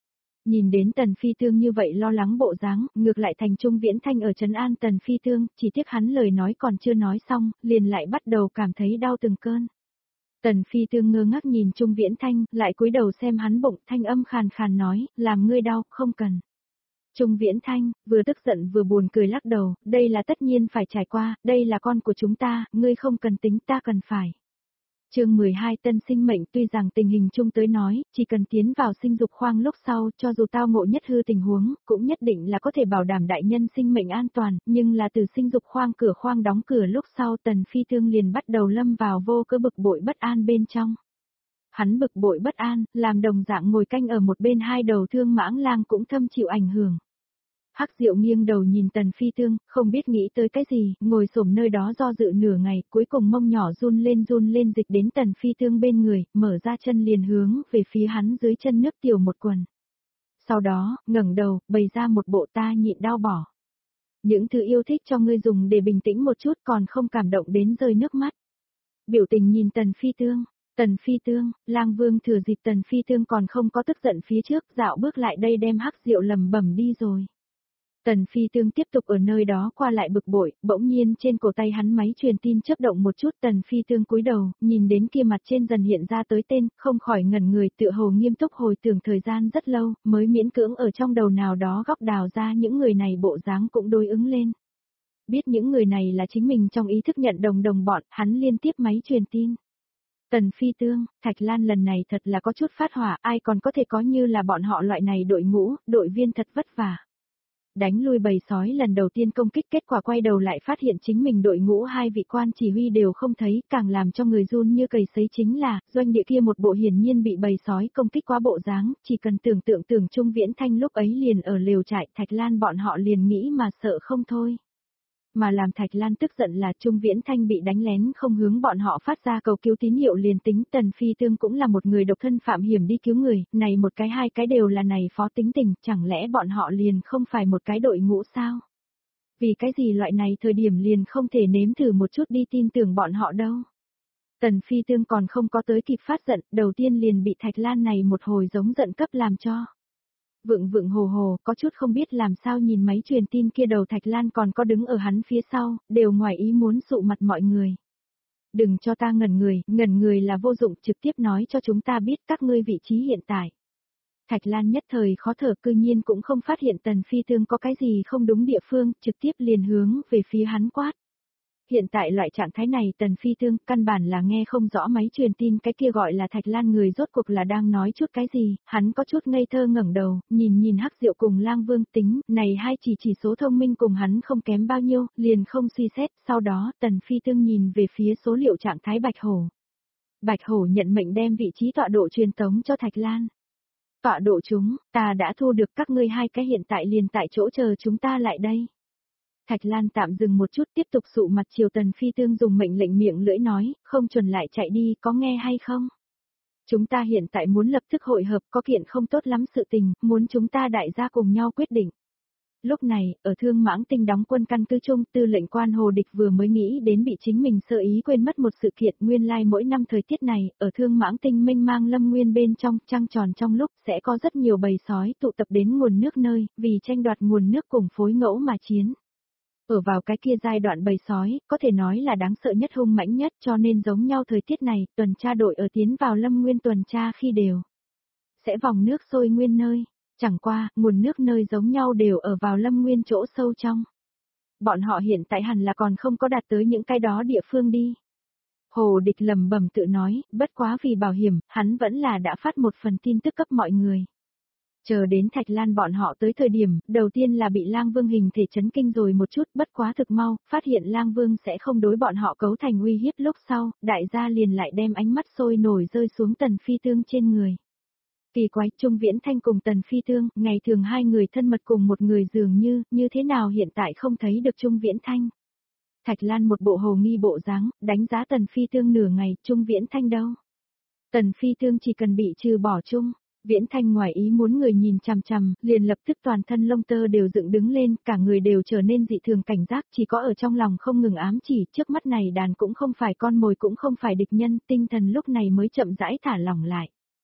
Nhìn đến Tần Phi Tương như vậy lo lắng bộ dáng, ngược lại thành Trung Viễn Thanh ở trấn an Tần Phi Tương, chỉ tiếc hắn lời nói còn chưa nói xong, liền lại bắt đầu cảm thấy đau từng cơn. Tần Phi Tương ngơ ngác nhìn Trung Viễn Thanh, lại cúi đầu xem hắn bụng, thanh âm khàn khàn nói, làm ngươi đau, không cần. Trung Viễn Thanh, vừa tức giận vừa buồn cười lắc đầu, đây là tất nhiên phải trải qua, đây là con của chúng ta, ngươi không cần tính, ta cần phải. Chương mười hai tân sinh mệnh, tuy rằng tình hình chung tới nói, chỉ cần tiến vào sinh dục khoang lúc sau, cho dù tao ngộ nhất hư tình huống, cũng nhất định là có thể bảo đảm đại nhân sinh mệnh an toàn, nhưng là từ sinh dục khoang cửa khoang đóng cửa lúc sau Tần Phi Tương liền bắt đầu lâm vào vô cớ bực bội bất an bên trong. Hắn bực bội bất an, làm đồng dạng ngồi canh ở một bên hai đầu Thương Mãng Lang cũng thâm chịu ảnh hưởng. Hắc Diệu nghiêng đầu nhìn Tần Phi Tương, không biết nghĩ tới cái gì, ngồi xổm nơi đó do dự nửa ngày, cuối cùng mông nhỏ run lên run lên dịch đến Tần Phi Tương bên người, mở ra chân liền hướng về phía hắn dưới chân nước tiểu một quần. Sau đó, ngẩng đầu, bày ra một bộ ta nhịn đau bỏ. Những thứ yêu thích cho ngươi dùng để bình tĩnh một chút còn không cảm động đến rơi nước mắt. Biểu tình nhìn Tần Phi Tương. Tần Phi Tương, Lang Vương thừa dịp Tần Phi Tương còn không có tức giận phía trước, dạo bước lại đây đem Hắc Diệu lầm bẩm đi rồi. Tần Phi Tương tiếp tục ở nơi đó qua lại bực bội, bỗng nhiên trên cổ tay hắn máy truyền tin chớp động một chút, Tần Phi Tương cúi đầu, nhìn đến kia mặt trên dần hiện ra tới tên, không khỏi ngẩn người, tựa hồ nghiêm túc hồi tưởng thời gian rất lâu, mới miễn cưỡng ở trong đầu nào đó góc đào ra những người này bộ dáng cũng đối ứng lên. Biết những người này là chính mình trong ý thức nhận đồng đồng bọn, hắn liên tiếp máy truyền tin. Tần Phi Tương, Thạch Lan lần này thật là có chút phát hỏa, ai còn có thể có như là bọn họ loại này đội ngũ, đội viên thật vất vả. Đánh lui bầy sói lần đầu tiên công kích, kết quả quay đầu lại phát hiện chính mình đội ngũ hai vị quan chỉ huy đều không thấy, càng làm cho người run như cầy sấy chính là, doanh địa kia một bộ hiển nhiên bị bầy sói công kích quá bộ dáng, chỉ cần tưởng tượng tưởng Trung Viễn Thanh lúc ấy liền ở lều trại, Thạch Lan bọn họ liền nghĩ mà sợ không thôi. Mà làm Thạch Lan tức giận là Trung Viễn Thanh bị đánh lén không hướng bọn họ phát ra cầu cứu tín hiệu liền tính, Tần Phi Tương cũng là một người độc thân phạm hiểm đi cứu người, này một cái hai cái đều là này phó tính tình, chẳng lẽ bọn họ liền không phải một cái đội ngũ sao? Vì cái gì loại này thời điểm liền không thể nếm thử một chút đi tin tưởng bọn họ đâu? Tần Phi Tương còn không có tới kịp phát giận, đầu tiên liền bị Thạch Lan này một hồi giống giận cấp làm cho. Vượng vượng hồ hồ, có chút không biết làm sao nhìn máy truyền tin kia đầu Thạch Lan còn có đứng ở hắn phía sau, đều ngoài ý muốn sụ mặt mọi người. Đừng cho ta ngẩn người, ngẩn người là vô dụng, trực tiếp nói cho chúng ta biết các ngươi vị trí hiện tại. Thạch Lan nhất thời khó thở, cư nhiên cũng không phát hiện Tần Phi Tương có cái gì không đúng địa phương, trực tiếp liền hướng về phía hắn quát. Hiện tại loại trạng thái này Tần Phi Tương căn bản là nghe không rõ máy truyền tin cái kia gọi là Thạch Lan người rốt cuộc là đang nói chút cái gì, hắn có chút ngây thơ ngẩng đầu, nhìn nhìn Hắc Diệu cùng Lang Vương tính, này hai chỉ chỉ số thông minh cùng hắn không kém bao nhiêu, liền không suy xét, sau đó Tần Phi Tương nhìn về phía số liệu trạng thái Bạch Hổ. Bạch Hổ nhận mệnh đem vị trí tọa độ truyền tống cho Thạch Lan. Tọa độ chúng, ta đã thu được các ngươi hai cái hiện tại liền tại chỗ chờ chúng ta lại đây. Thạch Lan tạm dừng một chút tiếp tục sụ mặt chiều Tần Phi Tương dùng mệnh lệnh miệng lưỡi nói, không chuẩn lại chạy đi, có nghe hay không? Chúng ta hiện tại muốn lập tức hội hợp, có kiện không tốt lắm sự tình, muốn chúng ta đại gia cùng nhau quyết định. Lúc này, ở Thương Mãng Tinh đóng quân căn cứ chung, tư lệnh quan Hồ Địch vừa mới nghĩ đến bị chính mình sơ ý quên mất một sự kiện, nguyên lai like mỗi năm thời tiết này, ở Thương Mãng Tinh mênh mang lâm nguyên bên trong, trăng tròn trong lúc, sẽ có rất nhiều bầy sói tụ tập đến nguồn nước nơi, vì tranh đoạt nguồn nước cùng phối ngẫu mà chiến. Ở vào cái kia giai đoạn bầy sói, có thể nói là đáng sợ nhất hung mãnh nhất cho nên giống nhau thời tiết này, tuần tra đội ở tiến vào lâm nguyên tuần tra khi đều sẽ vòng nước sôi nguyên nơi, chẳng qua, nguồn nước nơi giống nhau đều ở vào lâm nguyên chỗ sâu trong. Bọn họ hiện tại hẳn là còn không có đạt tới những cái đó địa phương đi. Hồ Địch lầm bầm tự nói, bất quá vì bảo hiểm, hắn vẫn là đã phát một phần tin tức cấp mọi người. Chờ đến Thạch Lan bọn họ tới thời điểm, đầu tiên là bị Lang Vương hình thể chấn kinh rồi một chút, bất quá thực mau, phát hiện Lang Vương sẽ không đối bọn họ cấu thành uy hiếp lúc sau, đại gia liền lại đem ánh mắt sôi nổi rơi xuống Tần Phi Tương trên người. Kỳ quái, Trung Viễn Thanh cùng Tần Phi Tương, ngày thường hai người thân mật cùng một người dường như, như thế nào hiện tại không thấy được Trung Viễn Thanh. Thạch Lan một bộ hồ nghi bộ dáng, đánh giá Tần Phi Tương nửa ngày, Trung Viễn Thanh đâu? Tần Phi Tương chỉ cần bị trừ bỏ Trung Viễn Thanh ngoài ý muốn người nhìn chằm chằm, liền lập tức toàn thân lông tơ đều dựng đứng lên, cả người đều trở nên dị thường cảnh giác, chỉ có ở trong lòng không ngừng ám chỉ, trước mắt này đàn cũng không phải con mồi cũng không phải địch nhân, tinh thần lúc này mới chậm rãi thả lỏng lại.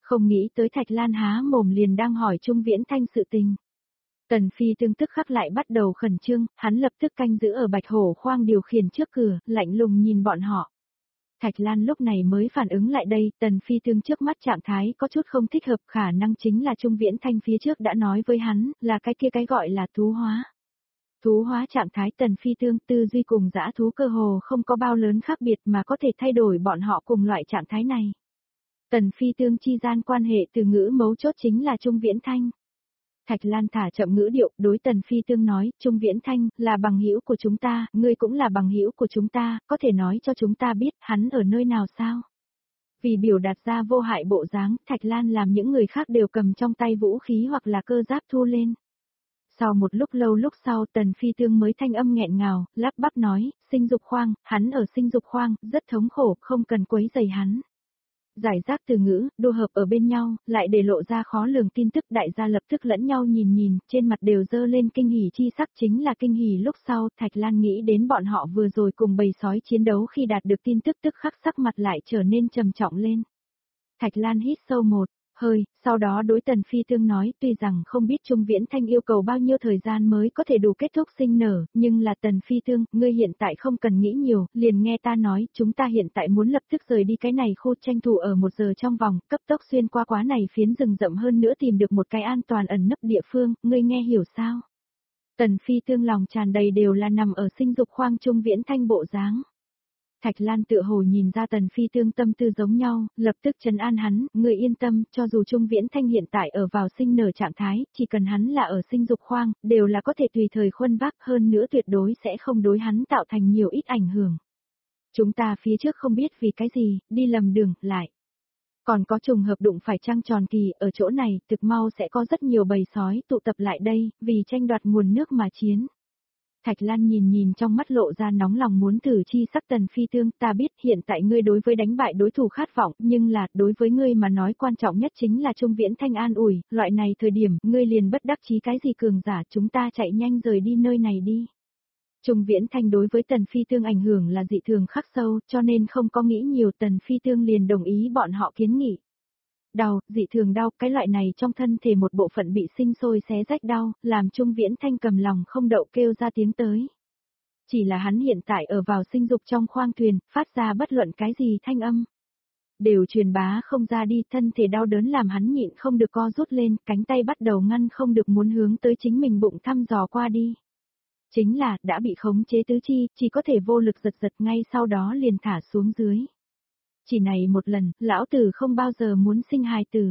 Không nghĩ tới Thạch Lan há mồm liền đang hỏi Trung Viễn Thanh sự tình. Tần Phi Tương tức khắc lại bắt đầu khẩn trương, hắn lập tức canh giữ ở Bạch Hổ khoang điều khiển trước cửa, lạnh lùng nhìn bọn họ. Thạch Lan lúc này mới phản ứng lại đây, Tần Phi Tương trước mắt trạng thái có chút không thích hợp, khả năng chính là Trung Viễn Thanh phía trước đã nói với hắn, là cái kia cái gọi là thú hóa. Thú hóa trạng thái Tần Phi Tương tư duy cùng dã thú cơ hồ không có bao lớn khác biệt mà có thể thay đổi bọn họ cùng loại trạng thái này. Tần Phi Tương chi gian quan hệ từ ngữ mấu chốt chính là Trung Viễn Thanh. Thạch Lan thả chậm ngữ điệu, đối Tần Phi Tương nói, Trung Viễn Thanh, là bằng hữu của chúng ta, ngươi cũng là bằng hữu của chúng ta, có thể nói cho chúng ta biết, hắn ở nơi nào sao? Vì biểu đạt ra vô hại bộ dáng, Thạch Lan làm những người khác đều cầm trong tay vũ khí hoặc là cơ giáp thu lên. Sau một lúc lâu lúc sau Tần Phi Tương mới thanh âm nghẹn ngào, lắp bắp nói, sinh dục khoang, hắn ở sinh dục khoang, rất thống khổ, không cần quấy rầy hắn. Giải rác từ ngữ, đô hợp ở bên nhau, lại để lộ ra khó lường tin tức đại gia lập tức lẫn nhau nhìn nhìn, trên mặt đều dơ lên kinh hỉ chi sắc chính là kinh hỉ lúc sau, Thạch Lan nghĩ đến bọn họ vừa rồi cùng bầy sói chiến đấu khi đạt được tin tức tức khắc sắc mặt lại trở nên trầm trọng lên. Thạch Lan hít sâu một hơi, sau đó đối Tần Phi Tương nói, tuy rằng không biết Trung Viễn Thanh yêu cầu bao nhiêu thời gian mới có thể đủ kết thúc sinh nở, nhưng là Tần Phi Tương, ngươi hiện tại không cần nghĩ nhiều, liền nghe ta nói, chúng ta hiện tại muốn lập tức rời đi cái này khu, tranh thủ ở một giờ trong vòng, cấp tốc xuyên qua quá này phiến rừng rậm hơn nữa tìm được một cái an toàn ẩn nấp địa phương, ngươi nghe hiểu sao? Tần Phi Tương lòng tràn đầy đều là nằm ở sinh dục khoang Trung Viễn Thanh bộ dáng. Thạch Lan tựa hồ nhìn ra Tần Phi Tương tâm tư giống nhau, lập tức trấn an hắn, người yên tâm, cho dù Trung Viễn Thanh hiện tại ở vào sinh nở trạng thái, chỉ cần hắn là ở sinh dục khoang, đều là có thể tùy thời khuân vác, hơn nữa tuyệt đối sẽ không đối hắn tạo thành nhiều ít ảnh hưởng. Chúng ta phía trước không biết vì cái gì, đi lầm đường, lại. Còn có trùng hợp đụng phải trăng tròn kỳ, ở chỗ này, thực mau sẽ có rất nhiều bầy sói tụ tập lại đây, vì tranh đoạt nguồn nước mà chiến. Thạch Lan nhìn nhìn trong mắt lộ ra nóng lòng muốn thử chi sắc Tần Phi Tương, ta biết hiện tại ngươi đối với đánh bại đối thủ khát vọng, nhưng là, đối với ngươi mà nói quan trọng nhất chính là Trung Viễn Thanh an ủi, loại này thời điểm, ngươi liền bất đắc chí cái gì cường giả, chúng ta chạy nhanh rời đi nơi này đi. Trung Viễn Thanh đối với Tần Phi Tương ảnh hưởng là dị thường khắc sâu, cho nên không có nghĩ nhiều, Tần Phi Tương liền đồng ý bọn họ kiến nghị. Đau, dị thường đau, cái loại này trong thân thể một bộ phận bị sinh sôi xé rách đau, làm Trung Viễn Thanh cầm lòng không đậu kêu ra tiếng tới. Chỉ là hắn hiện tại ở vào sinh dục trong khoang thuyền, phát ra bất luận cái gì thanh âm. Đều truyền bá không ra đi, thân thể đau đớn làm hắn nhịn không được co rút lên, cánh tay bắt đầu ngăn không được muốn hướng tới chính mình bụng thăm dò qua đi. Chính là, đã bị khống chế tứ chi, chỉ có thể vô lực giật giật ngay sau đó liền thả xuống dưới. Chỉ này một lần, lão tử không bao giờ muốn sinh hài tử.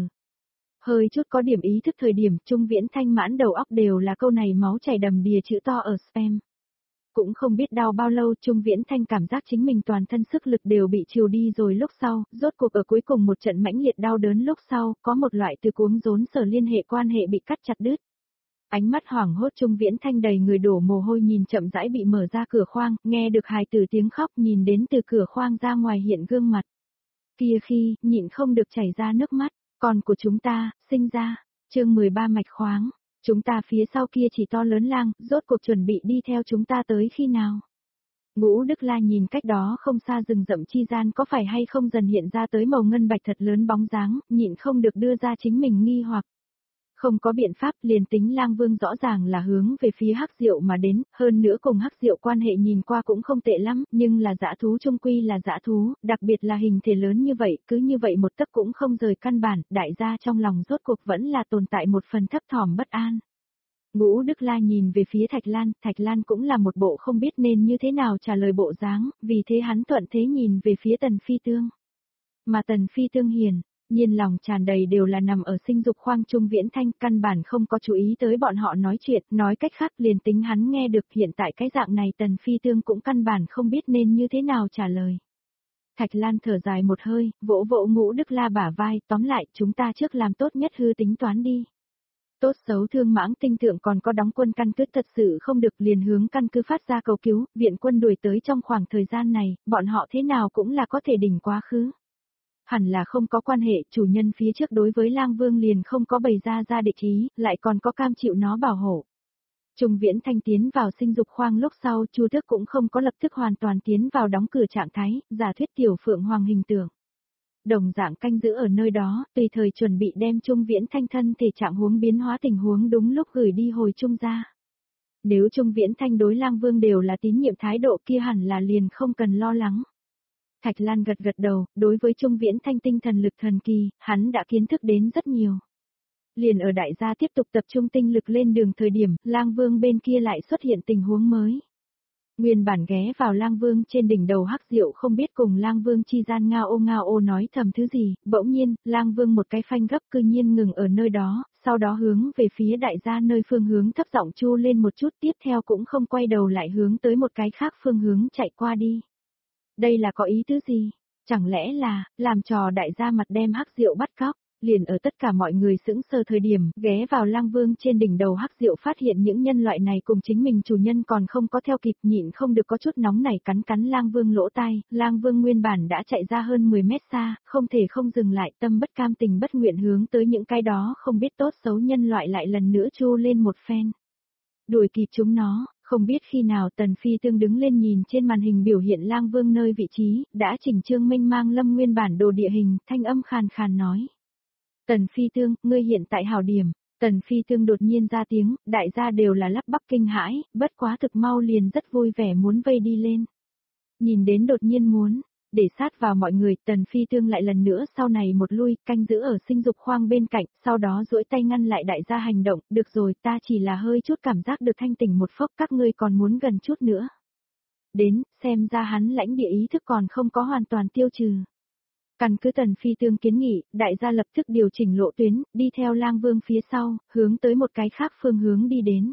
Hơi chút có điểm ý thức thời điểm, Trung Viễn Thanh mãn đầu óc đều là câu này máu chảy đầm đìa chữ to ở spam. Cũng không biết đau bao lâu, Trung Viễn Thanh cảm giác chính mình toàn thân sức lực đều bị trừ đi rồi lúc sau, rốt cuộc ở cuối cùng một trận mãnh liệt đau đớn lúc sau, có một loại từ cuống rốn sở liên hệ quan hệ bị cắt chặt đứt. Ánh mắt hoảng hốt Trung Viễn Thanh đầy người đổ mồ hôi nhìn chậm rãi bị mở ra cửa khoang, nghe được hài tử tiếng khóc nhìn đến từ cửa khoang ra ngoài hiện gương mặt. Kia khi, nhịn không được chảy ra nước mắt, con của chúng ta, sinh ra, chương mười ba mạch khoáng, chúng ta phía sau kia chỉ to lớn lang, rốt cuộc chuẩn bị đi theo chúng ta tới khi nào. Ngũ Đức La nhìn cách đó không xa rừng rậm chi gian có phải hay không dần hiện ra tới màu ngân bạch thật lớn bóng dáng, nhịn không được đưa ra chính mình nghi hoặc. Không có biện pháp, liền tính Lang Vương rõ ràng là hướng về phía Hắc Diệu mà đến, hơn nữa cùng Hắc Diệu quan hệ nhìn qua cũng không tệ lắm, nhưng là dã thú trung quy là dã thú, đặc biệt là hình thể lớn như vậy, cứ như vậy một tấc cũng không rời căn bản, đại gia trong lòng rốt cuộc vẫn là tồn tại một phần thấp thỏm bất an. Ngũ Đức La nhìn về phía Thạch Lan, Thạch Lan cũng là một bộ không biết nên như thế nào trả lời bộ dáng, vì thế hắn thuận thế nhìn về phía Tần Phi Tương. Mà Tần Phi Tương hiền, nhiên lòng tràn đầy đều là nằm ở sinh dục khoang Trung Viễn Thanh, căn bản không có chú ý tới bọn họ nói chuyện, nói cách khác liền tính hắn nghe được hiện tại cái dạng này Tần Phi Tương cũng căn bản không biết nên như thế nào trả lời. Thạch Lan thở dài một hơi, vỗ vỗ Ngũ Đức La bả vai, tóm lại chúng ta trước làm tốt nhất hư tính toán đi. Tốt xấu thương mãng tinh thượng còn có đóng quân căn cứ thật sự không được liền hướng căn cứ phát ra cầu cứu, viện quân đuổi tới trong khoảng thời gian này, bọn họ thế nào cũng là có thể đỉnh quá khứ. Hẳn là không có quan hệ, chủ nhân phía trước đối với Lang Vương liền không có bày ra ra địch ý, lại còn có cam chịu nó bảo hộ. Trung Viễn Thanh tiến vào sinh dục khoang lúc sau, Chu Tước cũng không có lập tức hoàn toàn tiến vào đóng cửa trạng thái, giả thuyết tiểu phượng hoàng hình tượng. đồng dạng canh giữ ở nơi đó, tùy thời chuẩn bị đem Trung Viễn Thanh thân thể trạng huống biến hóa tình huống đúng lúc gửi đi hồi Trung gia. Nếu Trung Viễn Thanh đối Lang Vương đều là tín nhiệm thái độ kia hẳn là liền không cần lo lắng. Thạch Lan gật gật đầu, đối với Trung Viễn Thanh tinh thần lực thần kỳ, hắn đã kiến thức đến rất nhiều. Liền ở đại gia tiếp tục tập trung tinh lực lên đường thời điểm, Lang Vương bên kia lại xuất hiện tình huống mới. Nguyên bản ghé vào Lang Vương trên đỉnh đầu Hắc Diệu không biết cùng Lang Vương chi gian ngao ô ngao ô nói thầm thứ gì, bỗng nhiên, Lang Vương một cái phanh gấp cư nhiên ngừng ở nơi đó, sau đó hướng về phía đại gia nơi phương hướng thấp giọng chu lên một chút, tiếp theo cũng không quay đầu lại hướng tới một cái khác phương hướng chạy qua đi. Đây là có ý tứ gì? Chẳng lẽ là, làm trò đại gia mặt đem Hắc Diệu bắt cóc? Liền ở tất cả mọi người sững sờ thời điểm, ghé vào Lang Vương trên đỉnh đầu Hắc Diệu phát hiện những nhân loại này cùng chính mình chủ nhân còn không có theo kịp, nhịn không được có chút nóng nảy cắn cắn Lang Vương lỗ tai. Lang Vương nguyên bản đã chạy ra hơn mười mét xa, không thể không dừng lại, tâm bất cam tình bất nguyện hướng tới những cái đó không biết tốt xấu nhân loại lại lần nữa chu lên một phen. Đuổi kịp chúng nó, không biết khi nào Tần Phi Tương đứng lên nhìn trên màn hình biểu hiện Lang Vương nơi vị trí, đã chỉnh trương mênh mang lâm nguyên bản đồ địa hình, thanh âm khàn khàn nói. Tần Phi Tương, ngươi hiện tại hảo điểm. Tần Phi Tương đột nhiên ra tiếng, đại gia đều là lắp bắp kinh hãi, bất quá thực mau liền rất vui vẻ muốn vây đi lên. Nhìn đến đột nhiên muốn, để sát vào mọi người, Tần Phi Tương lại lần nữa sau này một lui, canh giữ ở sinh dục khoang bên cạnh, sau đó duỗi tay ngăn lại đại gia hành động, được rồi, ta chỉ là hơi chút cảm giác được thanh tỉnh một phốc, các ngươi còn muốn gần chút nữa. Đến, xem ra hắn lãnh địa ý thức còn không có hoàn toàn tiêu trừ. Căn cứ Tần Phi Tương kiến nghị, đại gia lập tức điều chỉnh lộ tuyến, đi theo Lang Vương phía sau, hướng tới một cái khác phương hướng đi đến.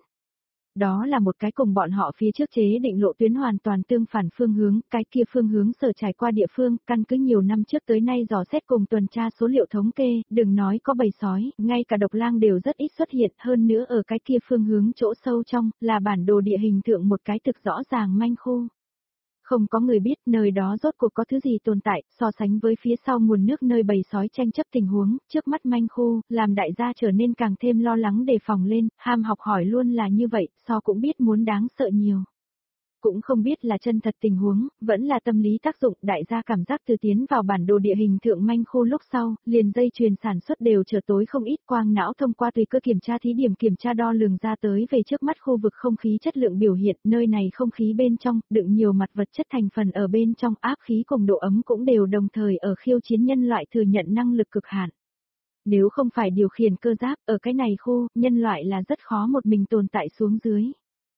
Đó là một cái cùng bọn họ phía trước chế định lộ tuyến hoàn toàn tương phản phương hướng, cái kia phương hướng sở trải qua địa phương, căn cứ nhiều năm trước tới nay dò xét cùng tuần tra số liệu thống kê, đừng nói có bầy sói, ngay cả độc lang đều rất ít xuất hiện, hơn nữa ở cái kia phương hướng chỗ sâu trong, là bản đồ địa hình thượng một cái thực rõ ràng manh khu. Không có người biết nơi đó rốt cuộc có thứ gì tồn tại, so sánh với phía sau nguồn nước nơi bầy sói tranh chấp tình huống, trước mắt manh khu, làm đại gia trở nên càng thêm lo lắng đề phòng lên, ham học hỏi luôn là như vậy, so cũng biết muốn đáng sợ nhiều. Cũng không biết là chân thật tình huống, vẫn là tâm lý tác dụng, đại gia cảm giác từ tiến vào bản đồ địa hình thượng manh khu lúc sau, liền dây chuyền sản xuất đều trở tối không ít, quang não thông qua tùy cơ kiểm tra thí điểm kiểm tra đo lường ra tới về trước mắt khu vực không khí chất lượng biểu hiện, nơi này không khí bên trong, đựng nhiều mặt vật chất thành phần ở bên trong, áp khí cùng độ ấm cũng đều đồng thời ở khiêu chiến nhân loại thừa nhận năng lực cực hạn. Nếu không phải điều khiển cơ giáp, ở cái này khu, nhân loại là rất khó một mình tồn tại xuống dưới.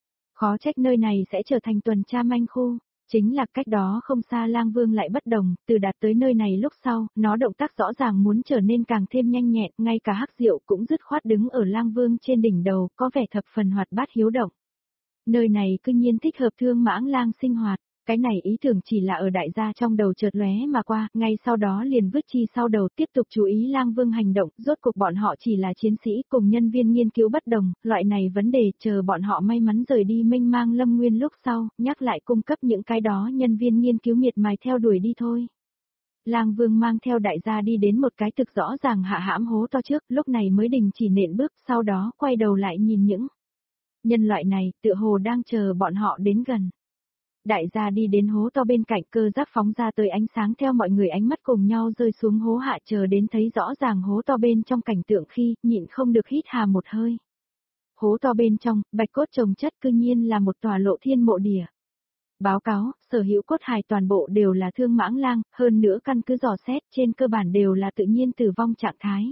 Khó trách nơi này sẽ trở thành tuần tra manh khu, chính là cách đó không xa Lang Vương lại bất đồng, từ đạt tới nơi này lúc sau, nó động tác rõ ràng muốn trở nên càng thêm nhanh nhẹn, ngay cả Hắc Diệu cũng dứt khoát đứng ở Lang Vương trên đỉnh đầu, có vẻ thập phần hoạt bát hiếu động. Nơi này cư nhiên thích hợp thương mãng lang sinh hoạt. Cái này ý tưởng chỉ là ở đại gia trong đầu chợt lóe mà qua, ngay sau đó liền vứt chi sau đầu tiếp tục chú ý Lang Vương hành động, rốt cuộc bọn họ chỉ là chiến sĩ cùng nhân viên nghiên cứu bất đồng, loại này vấn đề chờ bọn họ may mắn rời đi mênh mang lâm nguyên lúc sau, nhắc lại cung cấp những cái đó nhân viên nghiên cứu miệt mài theo đuổi đi thôi. Lang Vương mang theo đại gia đi đến một cái thực rõ ràng hạ hãm hố to trước, lúc này mới đình chỉ nện bước, sau đó quay đầu lại nhìn những nhân loại này, tựa hồ đang chờ bọn họ đến gần. Đại gia đi đến hố to bên cạnh, cơ giáp phóng ra tới ánh sáng theo mọi người ánh mắt cùng nhau rơi xuống hố hạ, chờ đến thấy rõ ràng hố to bên trong cảnh tượng khi, nhịn không được hít hà một hơi. Hố to bên trong, bạch cốt chồng chất cư nhiên là một tòa lộ thiên mộ địa. Báo cáo, sở hữu cốt hài toàn bộ đều là thương mãng lang, hơn nữa căn cứ dò xét trên cơ bản đều là tự nhiên tử vong trạng thái.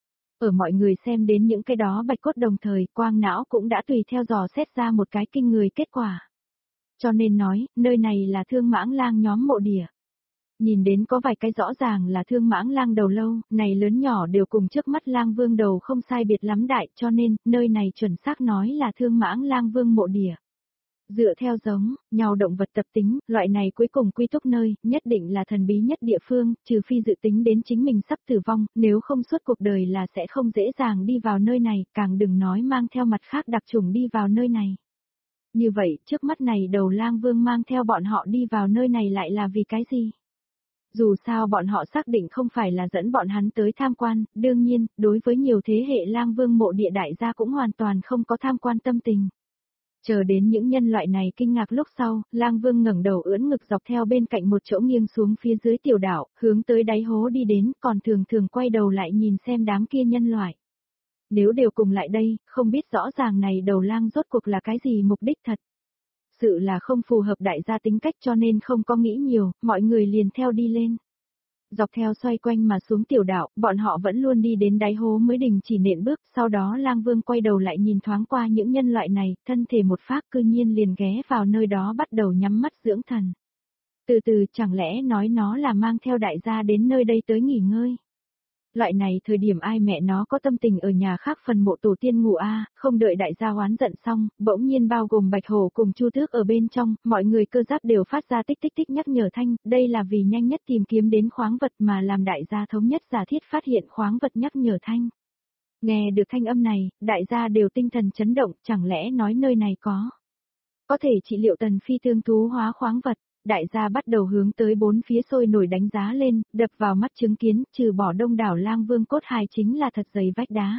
Ở mọi người xem đến những cái đó bạch cốt đồng thời, quang não cũng đã tùy theo dò xét ra một cái kinh người kết quả. Cho nên nói, nơi này là thương mãng lang nhóm mộ địa. Nhìn đến có vài cái rõ ràng là thương mãng lang đầu lâu, này lớn nhỏ đều cùng trước mắt Lang Vương đầu không sai biệt lắm đại, cho nên, nơi này chuẩn xác nói là thương mãng Lang Vương mộ địa. Dựa theo giống, nhau động vật tập tính, loại này cuối cùng quy túc nơi, nhất định là thần bí nhất địa phương, trừ phi dự tính đến chính mình sắp tử vong, nếu không suốt cuộc đời là sẽ không dễ dàng đi vào nơi này, càng đừng nói mang theo mặt khác đặc trùng đi vào nơi này. Như vậy, trước mắt này đầu Lang Vương mang theo bọn họ đi vào nơi này lại là vì cái gì? Dù sao bọn họ xác định không phải là dẫn bọn hắn tới tham quan, đương nhiên, đối với nhiều thế hệ Lang Vương mộ địa đại gia cũng hoàn toàn không có tham quan tâm tình. Chờ đến những nhân loại này kinh ngạc lúc sau, Lang Vương ngẩng đầu ưỡn ngực dọc theo bên cạnh một chỗ nghiêng xuống phía dưới tiểu đảo, hướng tới đáy hố đi đến, còn thường thường quay đầu lại nhìn xem đám kia nhân loại. Nếu đều cùng lại đây, không biết rõ ràng này đầu lang rốt cuộc là cái gì mục đích thật. Sự là không phù hợp đại gia tính cách cho nên không có nghĩ nhiều, mọi người liền theo đi lên. Dọc theo xoay quanh mà xuống tiểu đảo, bọn họ vẫn luôn đi đến đáy hố mới đình chỉ nện bước, sau đó Lang Vương quay đầu lại nhìn thoáng qua những nhân loại này, thân thể một phát cư nhiên liền ghé vào nơi đó bắt đầu nhắm mắt dưỡng thần. Từ từ chẳng lẽ nói nó là mang theo đại gia đến nơi đây tới nghỉ ngơi. Loại này thời điểm ai mẹ nó có tâm tình ở nhà khác phần mộ tổ tiên ngủ a, không đợi đại gia oán giận xong, bỗng nhiên bao gồm Bạch Hổ cùng Chu Tước ở bên trong, mọi người cơ giáp đều phát ra tích tích tích nhắc nhở thanh, đây là vì nhanh nhất tìm kiếm đến khoáng vật mà làm đại gia thống nhất giả thiết phát hiện khoáng vật nhắc nhở thanh. Nghe được thanh âm này, đại gia đều tinh thần chấn động, chẳng lẽ nói nơi này có có thể trị liệu tần phi tương thú hóa khoáng vật. Đại gia bắt đầu hướng tới bốn phía sôi nổi đánh giá lên, đập vào mắt chứng kiến, trừ bỏ đông đảo Lang Vương cốt hài chính là thật dày vách đá.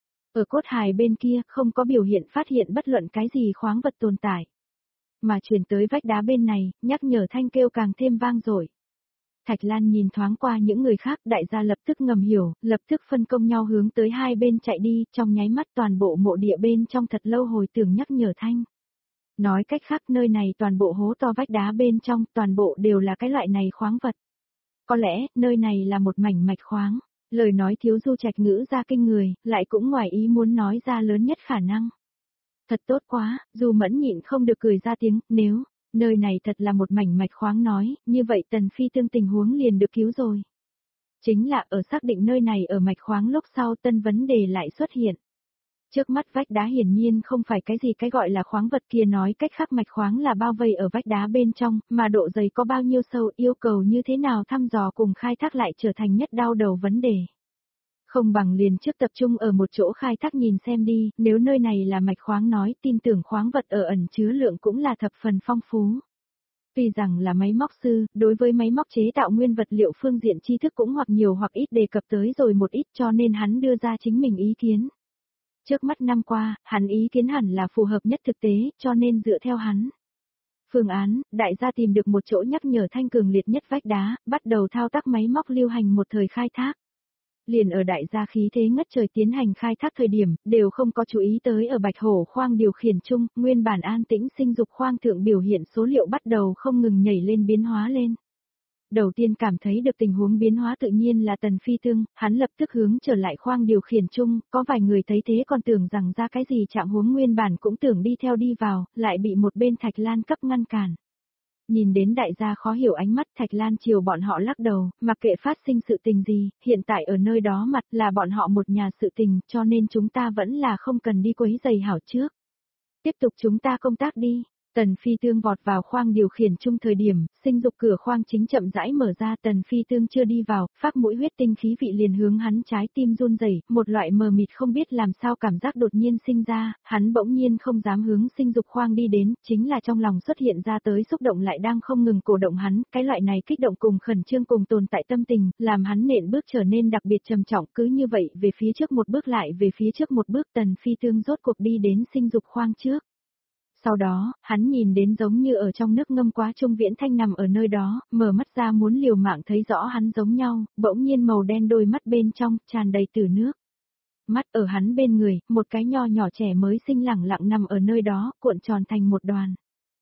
Ở cốt hài bên kia không có biểu hiện phát hiện bất luận cái gì khoáng vật tồn tại. Mà chuyển tới vách đá bên này, nhắc nhở thanh kêu càng thêm vang dội. Thạch Lan nhìn thoáng qua những người khác, đại gia lập tức ngầm hiểu, lập tức phân công nhau hướng tới hai bên chạy đi, trong nháy mắt toàn bộ mộ địa bên trong thật lâu hồi tưởng nhắc nhở thanh. Nói cách khác nơi này toàn bộ hố to vách đá bên trong, toàn bộ đều là cái loại này khoáng vật. Có lẽ, nơi này là một mảnh mạch khoáng. Lời nói Thiếu Du Trạch ngữ ra kinh người, lại cũng ngoài ý muốn nói ra lớn nhất khả năng. Thật tốt quá, dù mẫn nhịn không được cười ra tiếng, nếu, nơi này thật là một mảnh mạch khoáng nói, như vậy Tần Phi Tương tình huống liền được cứu rồi. Chính là ở xác định nơi này ở mạch khoáng lúc sau tân vấn đề lại xuất hiện. Trước mắt vách đá hiển nhiên không phải cái gì cái gọi là khoáng vật kia nói cách khác mạch khoáng là bao vây ở vách đá bên trong, mà độ dày có bao nhiêu sâu yêu cầu như thế nào thăm dò cùng khai thác lại trở thành nhất đau đầu vấn đề. Không bằng liền trước tập trung ở một chỗ khai thác nhìn xem đi, nếu nơi này là mạch khoáng nói tin tưởng khoáng vật ở ẩn chứa lượng cũng là thập phần phong phú. Tuy rằng là máy móc sư, đối với máy móc chế tạo nguyên vật liệu phương diện tri thức cũng hoặc nhiều hoặc ít đề cập tới rồi một ít cho nên hắn đưa ra chính mình ý kiến. Trước mắt năm qua, hắn ý kiến hẳn là phù hợp nhất thực tế, cho nên dựa theo hắn. Phương án, đại gia tìm được một chỗ nhắc nhở thanh cường liệt nhất vách đá, bắt đầu thao tác máy móc lưu hành một thời khai thác. Liền ở đại gia khí thế ngất trời tiến hành khai thác thời điểm, đều không có chú ý tới ở Bạch Hổ khoang điều khiển chung, nguyên bản an tĩnh sinh dục khoang thượng biểu hiện số liệu bắt đầu không ngừng nhảy lên biến hóa lên. Đầu tiên cảm thấy được tình huống biến hóa tự nhiên là Tần Phi Tương, hắn lập tức hướng trở lại khoang điều khiển chung, có vài người thấy thế còn tưởng rằng ra cái gì trạng huống nguyên bản cũng tưởng đi theo đi vào, lại bị một bên Thạch Lan cấp ngăn cản. Nhìn đến đại gia khó hiểu ánh mắt Thạch Lan chiều bọn họ lắc đầu, mặc kệ phát sinh sự tình gì, hiện tại ở nơi đó mặt là bọn họ một nhà sự tình, cho nên chúng ta vẫn là không cần đi quấy giày hảo trước. Tiếp tục chúng ta công tác đi. Tần Phi Tương vọt vào khoang điều khiển chung thời điểm, sinh dục cửa khoang chính chậm rãi mở ra Tần Phi Tương chưa đi vào, phát mũi huyết tinh khí vị liền hướng hắn trái tim run rẩy, một loại mờ mịt không biết làm sao cảm giác đột nhiên sinh ra, hắn bỗng nhiên không dám hướng sinh dục khoang đi đến, chính là trong lòng xuất hiện ra tới xúc động lại đang không ngừng cổ động hắn, cái loại này kích động cùng khẩn trương cùng tồn tại tâm tình, làm hắn nện bước trở nên đặc biệt trầm trọng, cứ như vậy về phía trước một bước lại về phía trước một bước Tần Phi Tương rốt cuộc đi đến sinh dục khoang trước. Sau đó, hắn nhìn đến giống như ở trong nước ngâm quá Trung Viễn Thanh nằm ở nơi đó, mở mắt ra muốn liều mạng thấy rõ hắn giống nhau, bỗng nhiên màu đen đôi mắt bên trong, tràn đầy tử nước. Mắt ở hắn bên người, một cái nho nhỏ trẻ mới sinh lẳng lặng nằm ở nơi đó, cuộn tròn thành một đoàn.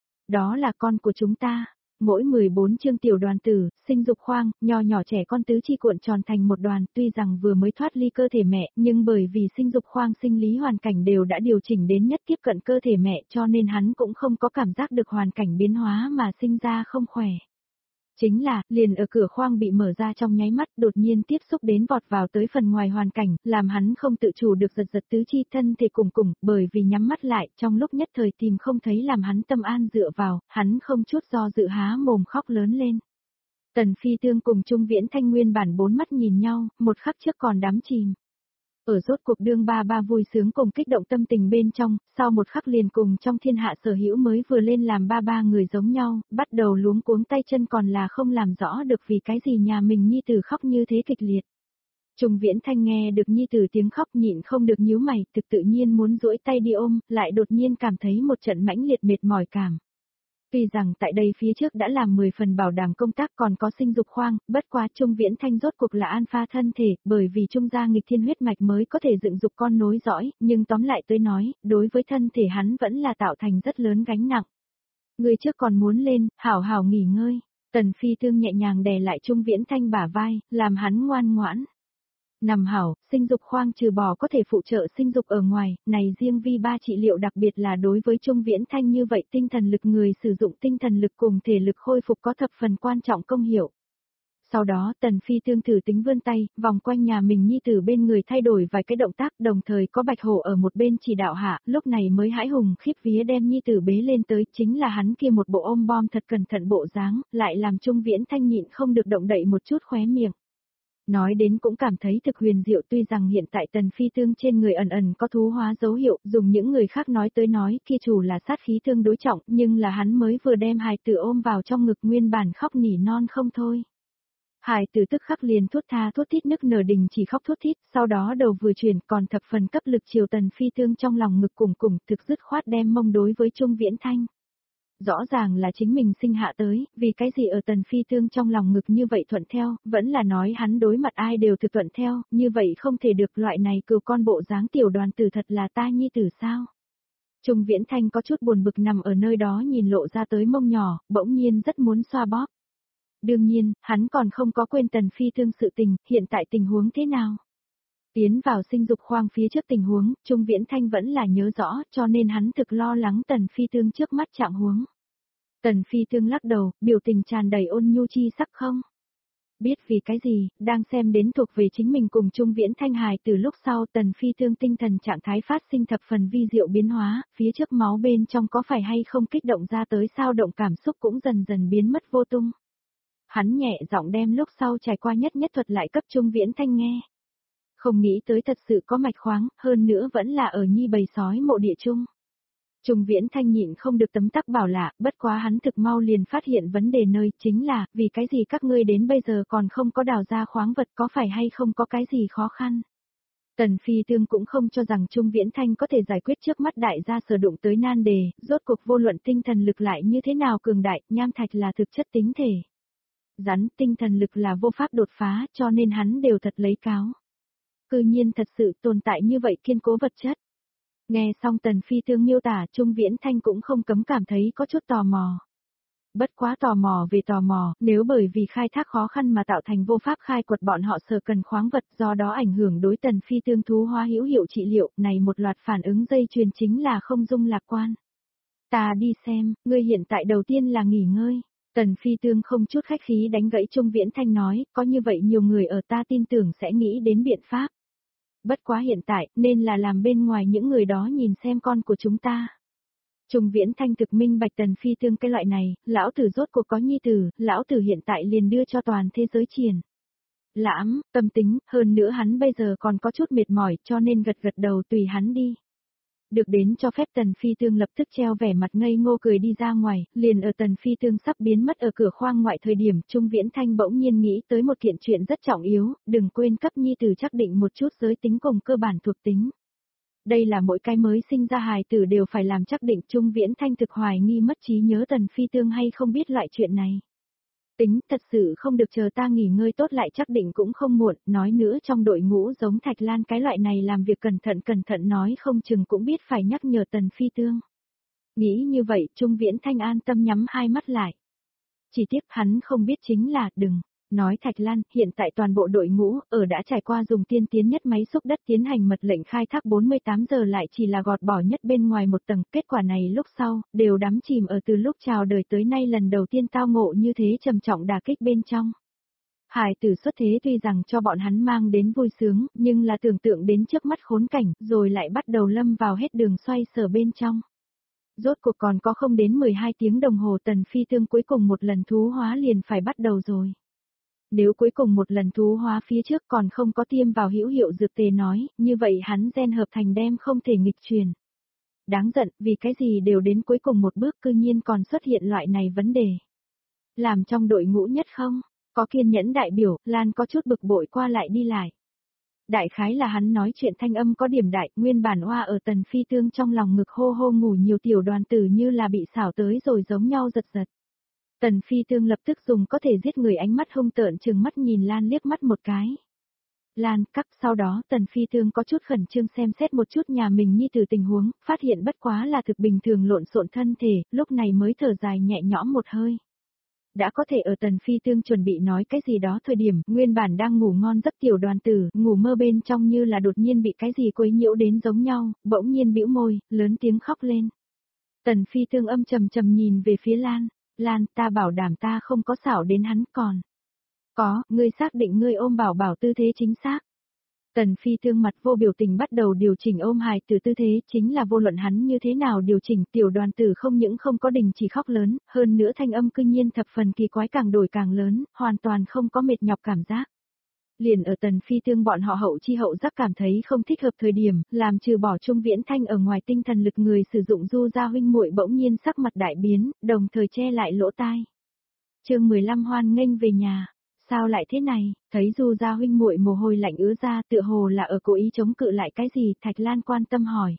Đó là con của chúng ta. Mỗi mười bốn chương tiểu đoàn tử, sinh dục khoang, nho nhỏ trẻ con tứ chi cuộn tròn thành một đoàn, tuy rằng vừa mới thoát ly cơ thể mẹ, nhưng bởi vì sinh dục khoang sinh lý hoàn cảnh đều đã điều chỉnh đến nhất tiếp cận cơ thể mẹ cho nên hắn cũng không có cảm giác được hoàn cảnh biến hóa mà sinh ra không khỏe. Chính là, liền ở cửa khoang bị mở ra trong nháy mắt đột nhiên tiếp xúc đến vọt vào tới phần ngoài hoàn cảnh, làm hắn không tự chủ được giật giật tứ chi thân thể cùng cùng, bởi vì nhắm mắt lại, trong lúc nhất thời tìm không thấy làm hắn tâm an dựa vào, hắn không chút do dự há mồm khóc lớn lên. Tần Phi Tương cùng Trung Viễn Thanh nguyên bản bốn mắt nhìn nhau, một khắc trước còn đắm chìm. Ở rốt cuộc đương ba ba vui sướng cùng kích động tâm tình bên trong, sau một khắc liền cùng trong thiên hạ sở hữu mới vừa lên làm ba ba người giống nhau, bắt đầu luống cuống tay chân còn là không làm rõ được vì cái gì nhà mình nhi tử khóc như thế kịch liệt. Trung Viễn Thanh nghe được nhi tử tiếng khóc nhịn không được nhíu mày, thực tự nhiên muốn duỗi tay đi ôm, lại đột nhiên cảm thấy một trận mãnh liệt mệt mỏi cảm. Tuy rằng tại đây phía trước đã làm mười phần bảo đảm công tác còn có sinh dục khoang, bất quá Trung Viễn Thanh rốt cuộc là alpha thân thể, bởi vì Trung gia nghịch thiên huyết mạch mới có thể dựng dục con nối dõi, nhưng tóm lại tới nói, đối với thân thể hắn vẫn là tạo thành rất lớn gánh nặng. Người trước còn muốn lên, hảo hảo nghỉ ngơi, Tần Phi Thương nhẹ nhàng đè lại Trung Viễn Thanh bả vai, làm hắn ngoan ngoãn. Nằm hảo, sinh dục khoang trừ bỏ có thể phụ trợ sinh dục ở ngoài, này riêng vi ba trị liệu đặc biệt là đối với Trung Viễn Thanh như vậy tinh thần lực người sử dụng tinh thần lực cùng thể lực khôi phục có thập phần quan trọng công hiệu. Sau đó Tần Phi Thương thử tính vươn tay, vòng quanh nhà mình nhi tử bên người thay đổi vài cái động tác đồng thời có Bạch Hổ ở một bên chỉ đạo hạ, lúc này mới hãi hùng khiếp vía đem nhi tử bế lên tới, chính là hắn kia một bộ ôm bom thật cẩn thận bộ dáng, lại làm Trung Viễn Thanh nhịn không được động đậy một chút khóe miệng. Nói đến cũng cảm thấy thực huyền diệu, tuy rằng hiện tại Tần Phi Thương trên người ẩn ẩn có thú hóa dấu hiệu, dùng những người khác nói tới nói kia chủ là sát khí tương đối trọng, nhưng là hắn mới vừa đem hài tử ôm vào trong ngực nguyên bản khóc nỉ non không thôi. Hài tử tức khắc liền thút tha thút thít nức nở đình chỉ khóc thút thít, sau đó đầu vừa chuyển còn thập phần cấp lực chiều Tần Phi Thương trong lòng ngực cùng cùng thực dứt khoát đem mông đối với Trung Viễn Thanh. Rõ ràng là chính mình sinh hạ tới, vì cái gì ở Tần Phi Thương trong lòng ngực như vậy thuận theo, vẫn là nói hắn đối mặt ai đều thực thuận theo, như vậy không thể được, loại này cừu con bộ dáng tiểu đoàn tử thật là ta nhi tử sao. Trung Viễn Thanh có chút buồn bực nằm ở nơi đó nhìn lộ ra tới mông nhỏ, bỗng nhiên rất muốn xoa bóp. Đương nhiên, hắn còn không có quên Tần Phi Thương sự tình, hiện tại tình huống thế nào. Tiến vào sinh dục khoang phía trước tình huống, Trung Viễn Thanh vẫn là nhớ rõ, cho nên hắn thực lo lắng Tần Phi Thương trước mắt trạng huống. Tần Phi Thương lắc đầu, biểu tình tràn đầy ôn nhu chi sắc không. Biết vì cái gì, đang xem đến thuộc về chính mình cùng Trung Viễn Thanh hài từ lúc sau Tần Phi Thương tinh thần trạng thái phát sinh thập phần vi diệu biến hóa, phía trước máu bên trong có phải hay không kích động ra tới sao động cảm xúc cũng dần dần biến mất vô tung. Hắn nhẹ giọng đem lúc sau trải qua nhất nhất thuật lại cấp Trung Viễn Thanh nghe. Không nghĩ tới thật sự có mạch khoáng, hơn nữa vẫn là ở nhi bầy sói mộ địa chung. Trung Viễn Thanh nhịn không được tấm tắc bảo lạ, bất quá hắn thực mau liền phát hiện vấn đề nơi chính là, vì cái gì các ngươi đến bây giờ còn không có đào ra khoáng vật, có phải hay không có cái gì khó khăn. Tần Phi Thương cũng không cho rằng Trung Viễn Thanh có thể giải quyết trước mắt đại gia sở đụng tới nan đề, rốt cuộc vô luận tinh thần lực lại như thế nào cường đại, nham thạch là thực chất tính thể. Rắn tinh thần lực là vô pháp đột phá, cho nên hắn đều thật lấy cáo. Cư nhiên thật sự tồn tại như vậy kiên cố vật chất. Nghe xong Tần Phi Thương miêu tả, Trung Viễn Thanh cũng không cấm cảm thấy có chút tò mò. Bất quá tò mò về tò mò, nếu bởi vì khai thác khó khăn mà tạo thành vô pháp khai quật bọn họ sở cần khoáng vật, do đó ảnh hưởng đối Tần Phi Thương thú hóa hữu hiệu trị liệu, này một loạt phản ứng dây chuyền chính là không dung lạc quan. Ta đi xem, ngươi hiện tại đầu tiên là nghỉ ngơi. Tần Phi Thương không chút khách khí đánh gãy Trung Viễn Thanh nói, có như vậy nhiều người ở ta tin tưởng sẽ nghĩ đến biện pháp. Bất quá hiện tại, nên là làm bên ngoài những người đó nhìn xem con của chúng ta. Trung Viễn Thanh thực minh bạch Tần Phi Thương cái loại này, lão tử rốt cuộc có nhi tử, lão tử hiện tại liền đưa cho toàn thế giới triển. Lãm, tâm tính, hơn nữa hắn bây giờ còn có chút mệt mỏi cho nên gật gật đầu tùy hắn đi. Được đến cho phép Tần Phi Thương lập tức treo vẻ mặt ngây ngô cười đi ra ngoài, liền ở Tần Phi Thương sắp biến mất ở cửa khoang ngoại thời điểm Trung Viễn Thanh bỗng nhiên nghĩ tới một kiện chuyện rất trọng yếu, đừng quên cấp nhi tử chắc định một chút giới tính cùng cơ bản thuộc tính. Đây là mỗi cái mới sinh ra hài tử đều phải làm chắc định. Trung Viễn Thanh thực hoài nghi mất trí nhớ Tần Phi Thương hay không biết loại chuyện này. Tính, thật sự không được, chờ ta nghỉ ngơi tốt lại chắc định cũng không muộn, nói nữa trong đội ngũ giống Thạch Lan cái loại này làm việc cẩn thận cẩn thận nói không chừng cũng biết phải nhắc nhở Tần Phi Thương. Nghĩ như vậy, Trung Viễn Thanh an tâm nhắm hai mắt lại. Chỉ tiếc hắn không biết chính là, đừng. Nói Thạch Lan, hiện tại toàn bộ đội ngũ, ở đã trải qua dùng tiên tiến nhất máy xúc đất tiến hành mật lệnh khai thác bốn mươi tám giờ lại chỉ là gọt bỏ nhất bên ngoài một tầng, kết quả này lúc sau, đều đắm chìm ở từ lúc chào đời tới nay lần đầu tiên tao ngộ như thế trầm trọng đả kích bên trong. Hài tử xuất thế tuy rằng cho bọn hắn mang đến vui sướng, nhưng là tưởng tượng đến trước mắt khốn cảnh, rồi lại bắt đầu lâm vào hết đường xoay sở bên trong. Rốt cuộc còn có không đến mười hai tiếng đồng hồ Tần Phi Thương cuối cùng một lần thú hóa liền phải bắt đầu rồi. Nếu cuối cùng một lần thú hóa phía trước còn không có tiêm vào hữu hiệu dược tề nói, như vậy hắn gen hợp thành đem không thể nghịch truyền. Đáng giận, vì cái gì đều đến cuối cùng một bước cư nhiên còn xuất hiện loại này vấn đề. Làm trong đội ngũ nhất không, có kiên nhẫn đại biểu, Lan có chút bực bội qua lại đi lại. Đại khái là hắn nói chuyện thanh âm có điểm đại, nguyên bản oa ở Tần Phi Tương trong lòng ngực hô hô ngủ nhiều tiểu đoàn tử như là bị xảo tới rồi giống nhau giật giật. Tần Phi Tương lập tức dùng có thể giết người ánh mắt hung tợn trừng mắt nhìn Lan liếc mắt một cái. Lan cắp sau đó Tần Phi Tương có chút khẩn trương xem xét một chút nhà mình nhi tử tình huống, phát hiện bất quá là thực bình thường lộn xộn thân thể, lúc này mới thở dài nhẹ nhõm một hơi. Đã có thể ở Tần Phi Tương chuẩn bị nói cái gì đó thời điểm, nguyên bản đang ngủ ngon giấc tiểu đoàn tử, ngủ mơ bên trong như là đột nhiên bị cái gì quấy nhiễu đến giống nhau, bỗng nhiên bĩu môi, lớn tiếng khóc lên. Tần Phi Tương âm trầm trầm nhìn về phía Lan, Lan ta bảo đảm ta không có xảo đến hắn còn. Có, ngươi xác định ngươi ôm bảo bảo tư thế chính xác. Tần Phi Tương mặt vô biểu tình bắt đầu điều chỉnh ôm hài từ tư thế, chính là vô luận hắn như thế nào điều chỉnh, tiểu đoàn tử không những không có đình chỉ khóc lớn, hơn nữa thanh âm cư nhiên thập phần kỳ quái càng đổi càng lớn, hoàn toàn không có mệt nhọc cảm giác. Liền ở Tần Phi Tương bọn họ hậu chi hậu giác cảm thấy không thích hợp thời điểm, làm trừ bỏ Trung Viễn Thanh ở ngoài tinh thần lực người sử dụng Du gia huynh muội bỗng nhiên sắc mặt đại biến, đồng thời che lại lỗ tai. Chương mười lăm hoan nghênh về nhà. Sao lại thế này? Thấy Du gia huynh muội mồ hôi lạnh ứa ra, tựa hồ là ở cố ý chống cự lại cái gì? Thạch Lan quan tâm hỏi.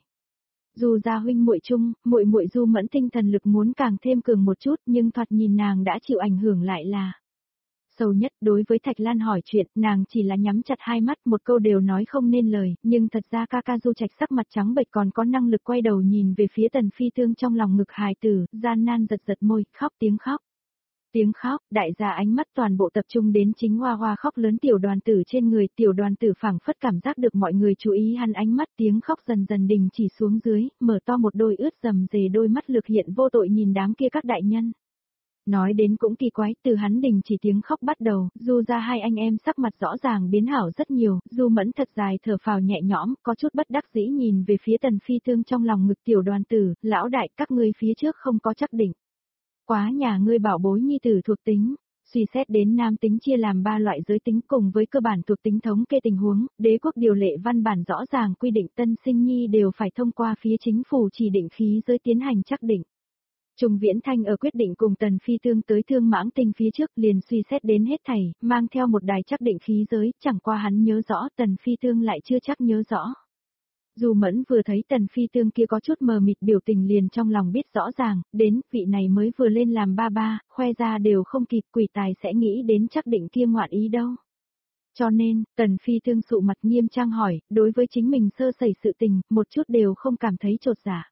Du gia huynh muội chung, muội muội Du Mẫn tinh thần lực muốn càng thêm cường một chút, nhưng thoạt nhìn nàng đã chịu ảnh hưởng lại là sâu nhất. Đối với Thạch Lan hỏi chuyện, nàng chỉ là nhắm chặt hai mắt, một câu đều nói không nên lời, nhưng thật ra ca ca Du Trạch sắc mặt trắng bệch còn có năng lực quay đầu nhìn về phía Tần Phi Tương trong lòng ngực hài tử, gian nan giật giật môi, khóc tiếng khóc. Tiếng khóc, đại gia ánh mắt toàn bộ tập trung đến chính hoa hoa khóc lớn tiểu đoàn tử trên người, tiểu đoàn tử phảng phất cảm giác được mọi người chú ý hắn ánh mắt, tiếng khóc dần dần đình chỉ xuống dưới, mở to một đôi ướt rầm rề đôi mắt lực hiện vô tội nhìn đám kia các đại nhân. Nói đến cũng kỳ quái, từ hắn đình chỉ tiếng khóc bắt đầu, Du ra hai anh em sắc mặt rõ ràng biến hảo rất nhiều, Du Mẫn thật dài thở phào nhẹ nhõm, có chút bất đắc dĩ nhìn về phía Tần Phi Tương trong lòng ngực tiểu đoàn tử, lão đại các ngươi phía trước không có chắc định. Quá nhà ngươi bảo bối nhi tử thuộc tính, suy xét đến nam tính chia làm ba loại giới tính cùng với cơ bản thuộc tính thống kê tình huống, đế quốc điều lệ văn bản rõ ràng quy định tân sinh nhi đều phải thông qua phía chính phủ chỉ định khí giới tiến hành chắc định. Trung Viễn Thanh ở quyết định cùng Tần Phi Tương tới Thương Mãng Tinh phía trước liền suy xét đến hết thảy, mang theo một đài chắc định khí giới, chẳng qua hắn nhớ rõ Tần Phi Tương lại chưa chắc nhớ rõ. Du Mẫn vừa thấy Tần Phi Tương kia có chút mờ mịt biểu tình liền trong lòng biết rõ ràng, đến vị này mới vừa lên làm ba ba, khoe ra đều không kịp quỷ tài sẽ nghĩ đến chắc định kia ngoạn ý đâu. Cho nên, Tần Phi Tương sụ mặt nghiêm trang hỏi, đối với chính mình sơ sẩy sự tình, một chút đều không cảm thấy trột dạ.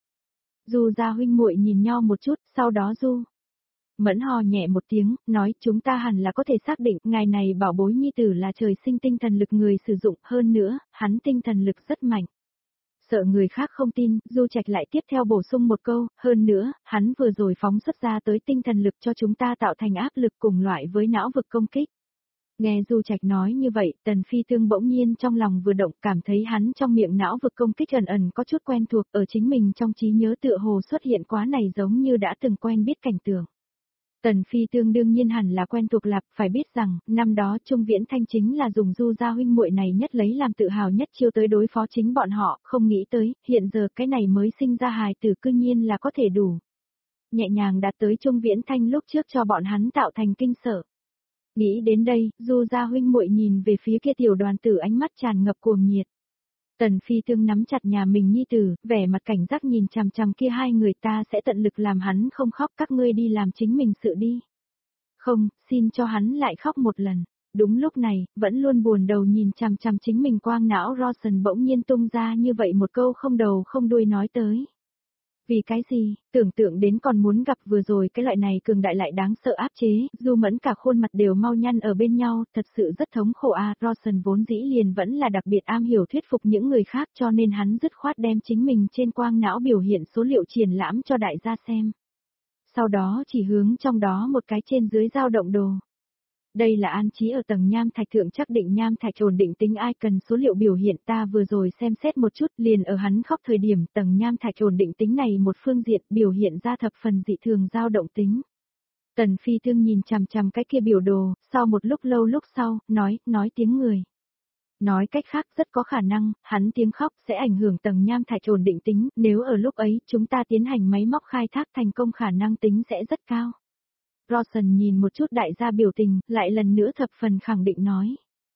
Du gia huynh muội nhìn nhau một chút, sau đó Du Mẫn hò nhẹ một tiếng, nói chúng ta hẳn là có thể xác định, ngài này bảo bối nhi tử là trời sinh tinh thần lực người sử dụng, hơn nữa, hắn tinh thần lực rất mạnh. Sợ người khác không tin, Du Trạch lại tiếp theo bổ sung một câu, hơn nữa, hắn vừa rồi phóng xuất ra tới tinh thần lực cho chúng ta tạo thành áp lực cùng loại với não vực công kích. Nghe Du Trạch nói như vậy, Tần Phi Tương bỗng nhiên trong lòng vừa động cảm thấy hắn trong miệng não vực công kích ẩn ẩn có chút quen thuộc ở chính mình trong trí nhớ tựa hồ xuất hiện quá này giống như đã từng quen biết cảnh tượng. Tần Phi Tương đương nhiên hẳn là quen thuộc lạp, phải biết rằng, năm đó Trung Viễn Thanh chính là dùng Du gia huynh muội này nhất lấy làm tự hào nhất chiêu tới đối phó chính bọn họ, không nghĩ tới, hiện giờ cái này mới sinh ra hài tử cư nhiên là có thể đủ. Nhẹ nhàng đạt tới Trung Viễn Thanh lúc trước cho bọn hắn tạo thành kinh sợ. Nghĩ đến đây, Du gia huynh muội nhìn về phía kia tiểu đoàn tử ánh mắt tràn ngập cuồng nhiệt. Tần Phi Tương nắm chặt nhà mình nhi tử, vẻ mặt cảnh giác nhìn chằm chằm kia hai người, ta sẽ tận lực làm hắn không khóc, các ngươi đi làm chính mình sự đi. Không, xin cho hắn lại khóc một lần. Đúng lúc này, vẫn luôn buồn đầu nhìn chằm chằm chính mình quang não Rawson bỗng nhiên tung ra như vậy một câu không đầu không đuôi nói tới. Vì cái gì, tưởng tượng đến còn muốn gặp vừa rồi cái loại này cường đại lại đáng sợ áp chế, Du Mẫn cả khuôn mặt đều mau nhăn ở bên nhau, thật sự rất thống khổ a. À. Rawson vốn dĩ liền vẫn là đặc biệt am hiểu thuyết phục những người khác cho nên hắn dứt khoát đem chính mình trên quang não biểu hiện số liệu triển lãm cho đại gia xem. Sau đó chỉ hướng trong đó một cái trên dưới dao động đồ. Đây là an trí ở tầng nham thạch thượng chắc định nham thạch ổn định tính ai cần số liệu biểu hiện ta vừa rồi xem xét một chút liền ở hắn khóc thời điểm tầng nham thạch ổn định tính này một phương diện biểu hiện ra thập phần dị thường dao động tính. Tần Phi Tương nhìn chằm chằm cái kia biểu đồ, sau một lúc lâu lúc sau, nói, nói tiếng người. Nói cách khác rất có khả năng, hắn tiếng khóc sẽ ảnh hưởng tầng nham thạch ổn định tính, nếu ở lúc ấy chúng ta tiến hành máy móc khai thác thành công khả năng tính sẽ rất cao. Rawson nhìn một chút đại gia biểu tình, lại lần nữa thập phần khẳng định nói.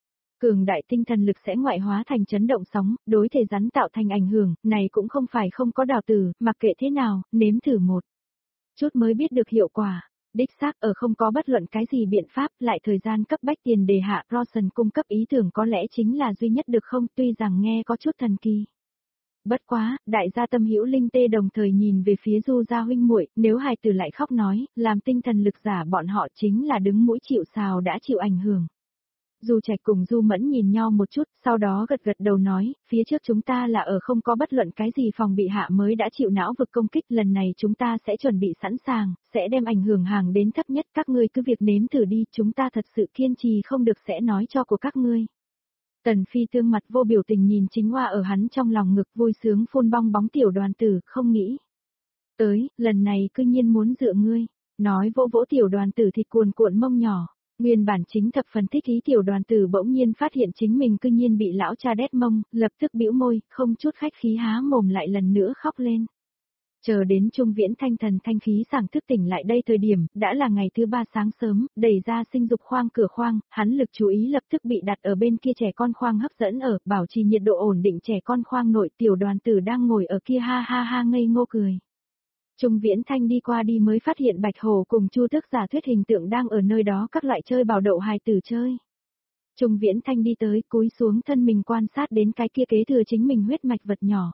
Cường đại tinh thần lực sẽ ngoại hóa thành chấn động sóng, đối thể rắn tạo thành ảnh hưởng, này cũng không phải không có đào tử, mặc kệ thế nào, nếm thử một chút mới biết được hiệu quả. Đích xác ở không có bất luận cái gì biện pháp, lại thời gian cấp bách tiền đề hạ Rawson cung cấp ý tưởng có lẽ chính là duy nhất được không, tuy rằng nghe có chút thần kỳ. Bất quá, đại gia Tâm Hữu Linh Tê đồng thời nhìn về phía Du gia huynh muội, nếu hài tử lại khóc nói, làm tinh thần lực giả bọn họ chính là đứng mũi chịu sào đã chịu ảnh hưởng. Du Trạch cùng Du Mẫn nhìn nhau một chút, sau đó gật gật đầu nói, phía trước chúng ta là ở không có bất luận cái gì phòng bị hạ mới đã chịu não vực công kích, lần này chúng ta sẽ chuẩn bị sẵn sàng, sẽ đem ảnh hưởng hàng đến thấp nhất, các ngươi cứ việc nếm thử đi, chúng ta thật sự kiên trì không được sẽ nói cho của các ngươi. Tần Phi tương mặt vô biểu tình nhìn Chính Hoa ở hắn trong lòng ngực vui sướng phun bong bóng tiểu đoàn tử, không nghĩ. Tới, lần này cư nhiên muốn dựa ngươi, nói vỗ vỗ tiểu đoàn tử thịt cuồn cuộn mông nhỏ. Nguyên bản chính thập phần thích ý tiểu đoàn tử bỗng nhiên phát hiện chính mình cư nhiên bị lão cha đét mông, lập tức bĩu môi, không chút khách khí há mồm lại lần nữa khóc lên. Chờ đến Trung Viễn Thanh thần thanh khí sảng thức tỉnh lại đây thời điểm, đã là ngày thứ ba sáng sớm, đẩy ra sinh dục khoang cửa khoang, hắn lực chú ý lập tức bị đặt ở bên kia trẻ con khoang hấp dẫn ở, bảo trì nhiệt độ ổn định trẻ con khoang nội, tiểu đoàn tử đang ngồi ở kia ha ha ha ngây ngô cười. Trung Viễn Thanh đi qua đi mới phát hiện Bạch Hổ cùng Chu Tước giả thuyết hình tượng đang ở nơi đó các loại chơi bảo đậu hài tử chơi. Trung Viễn Thanh đi tới, cúi xuống thân mình quan sát đến cái kia kế thừa chính mình huyết mạch vật nhỏ.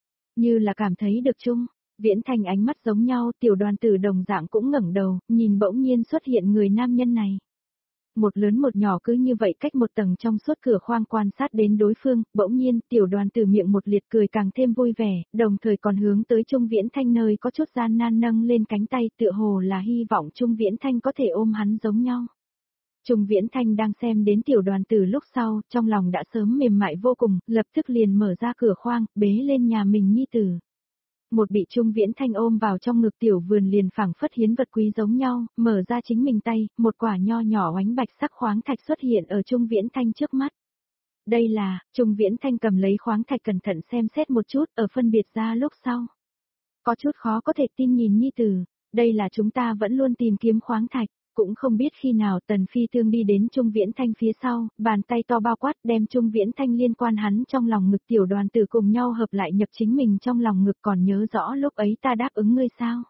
Như là cảm thấy được Trung Viễn Thanh ánh mắt giống nhau, tiểu đoàn tử đồng dạng cũng ngẩng đầu, nhìn bỗng nhiên xuất hiện người nam nhân này. Một lớn một nhỏ cứ như vậy cách một tầng trong suốt cửa khoang quan sát đến đối phương, bỗng nhiên tiểu đoàn tử miệng một liệt cười càng thêm vui vẻ, đồng thời còn hướng tới Trung Viễn Thanh nơi có chút gian nan nâng lên cánh tay tựa hồ là hy vọng Trung Viễn Thanh có thể ôm hắn giống nhau. Trung Viễn Thanh đang xem đến tiểu đoàn tử lúc sau, trong lòng đã sớm mềm mại vô cùng, lập tức liền mở ra cửa khoang, bế lên nhà mình nhi tử. Một bị Trung Viễn Thanh ôm vào trong ngực tiểu vườn liền phảng phất hiến vật quý giống nhau, mở ra chính mình tay, một quả nho nhỏ oánh bạch sắc khoáng thạch xuất hiện ở Trung Viễn Thanh trước mắt. Đây là, Trung Viễn Thanh cầm lấy khoáng thạch cẩn thận xem xét một chút, ở phân biệt ra lúc sau. Có chút khó có thể tin nhìn nhi tử, đây là chúng ta vẫn luôn tìm kiếm khoáng thạch. Cũng không biết khi nào Tần Phi Tương đi đến Trung Viễn Thanh phía sau, bàn tay to bao quát đem Trung Viễn Thanh liên quan hắn trong lòng ngực tiểu đoàn tử cùng nhau hợp lại nhập chính mình trong lòng ngực, còn nhớ rõ lúc ấy ta đáp ứng ngươi sao?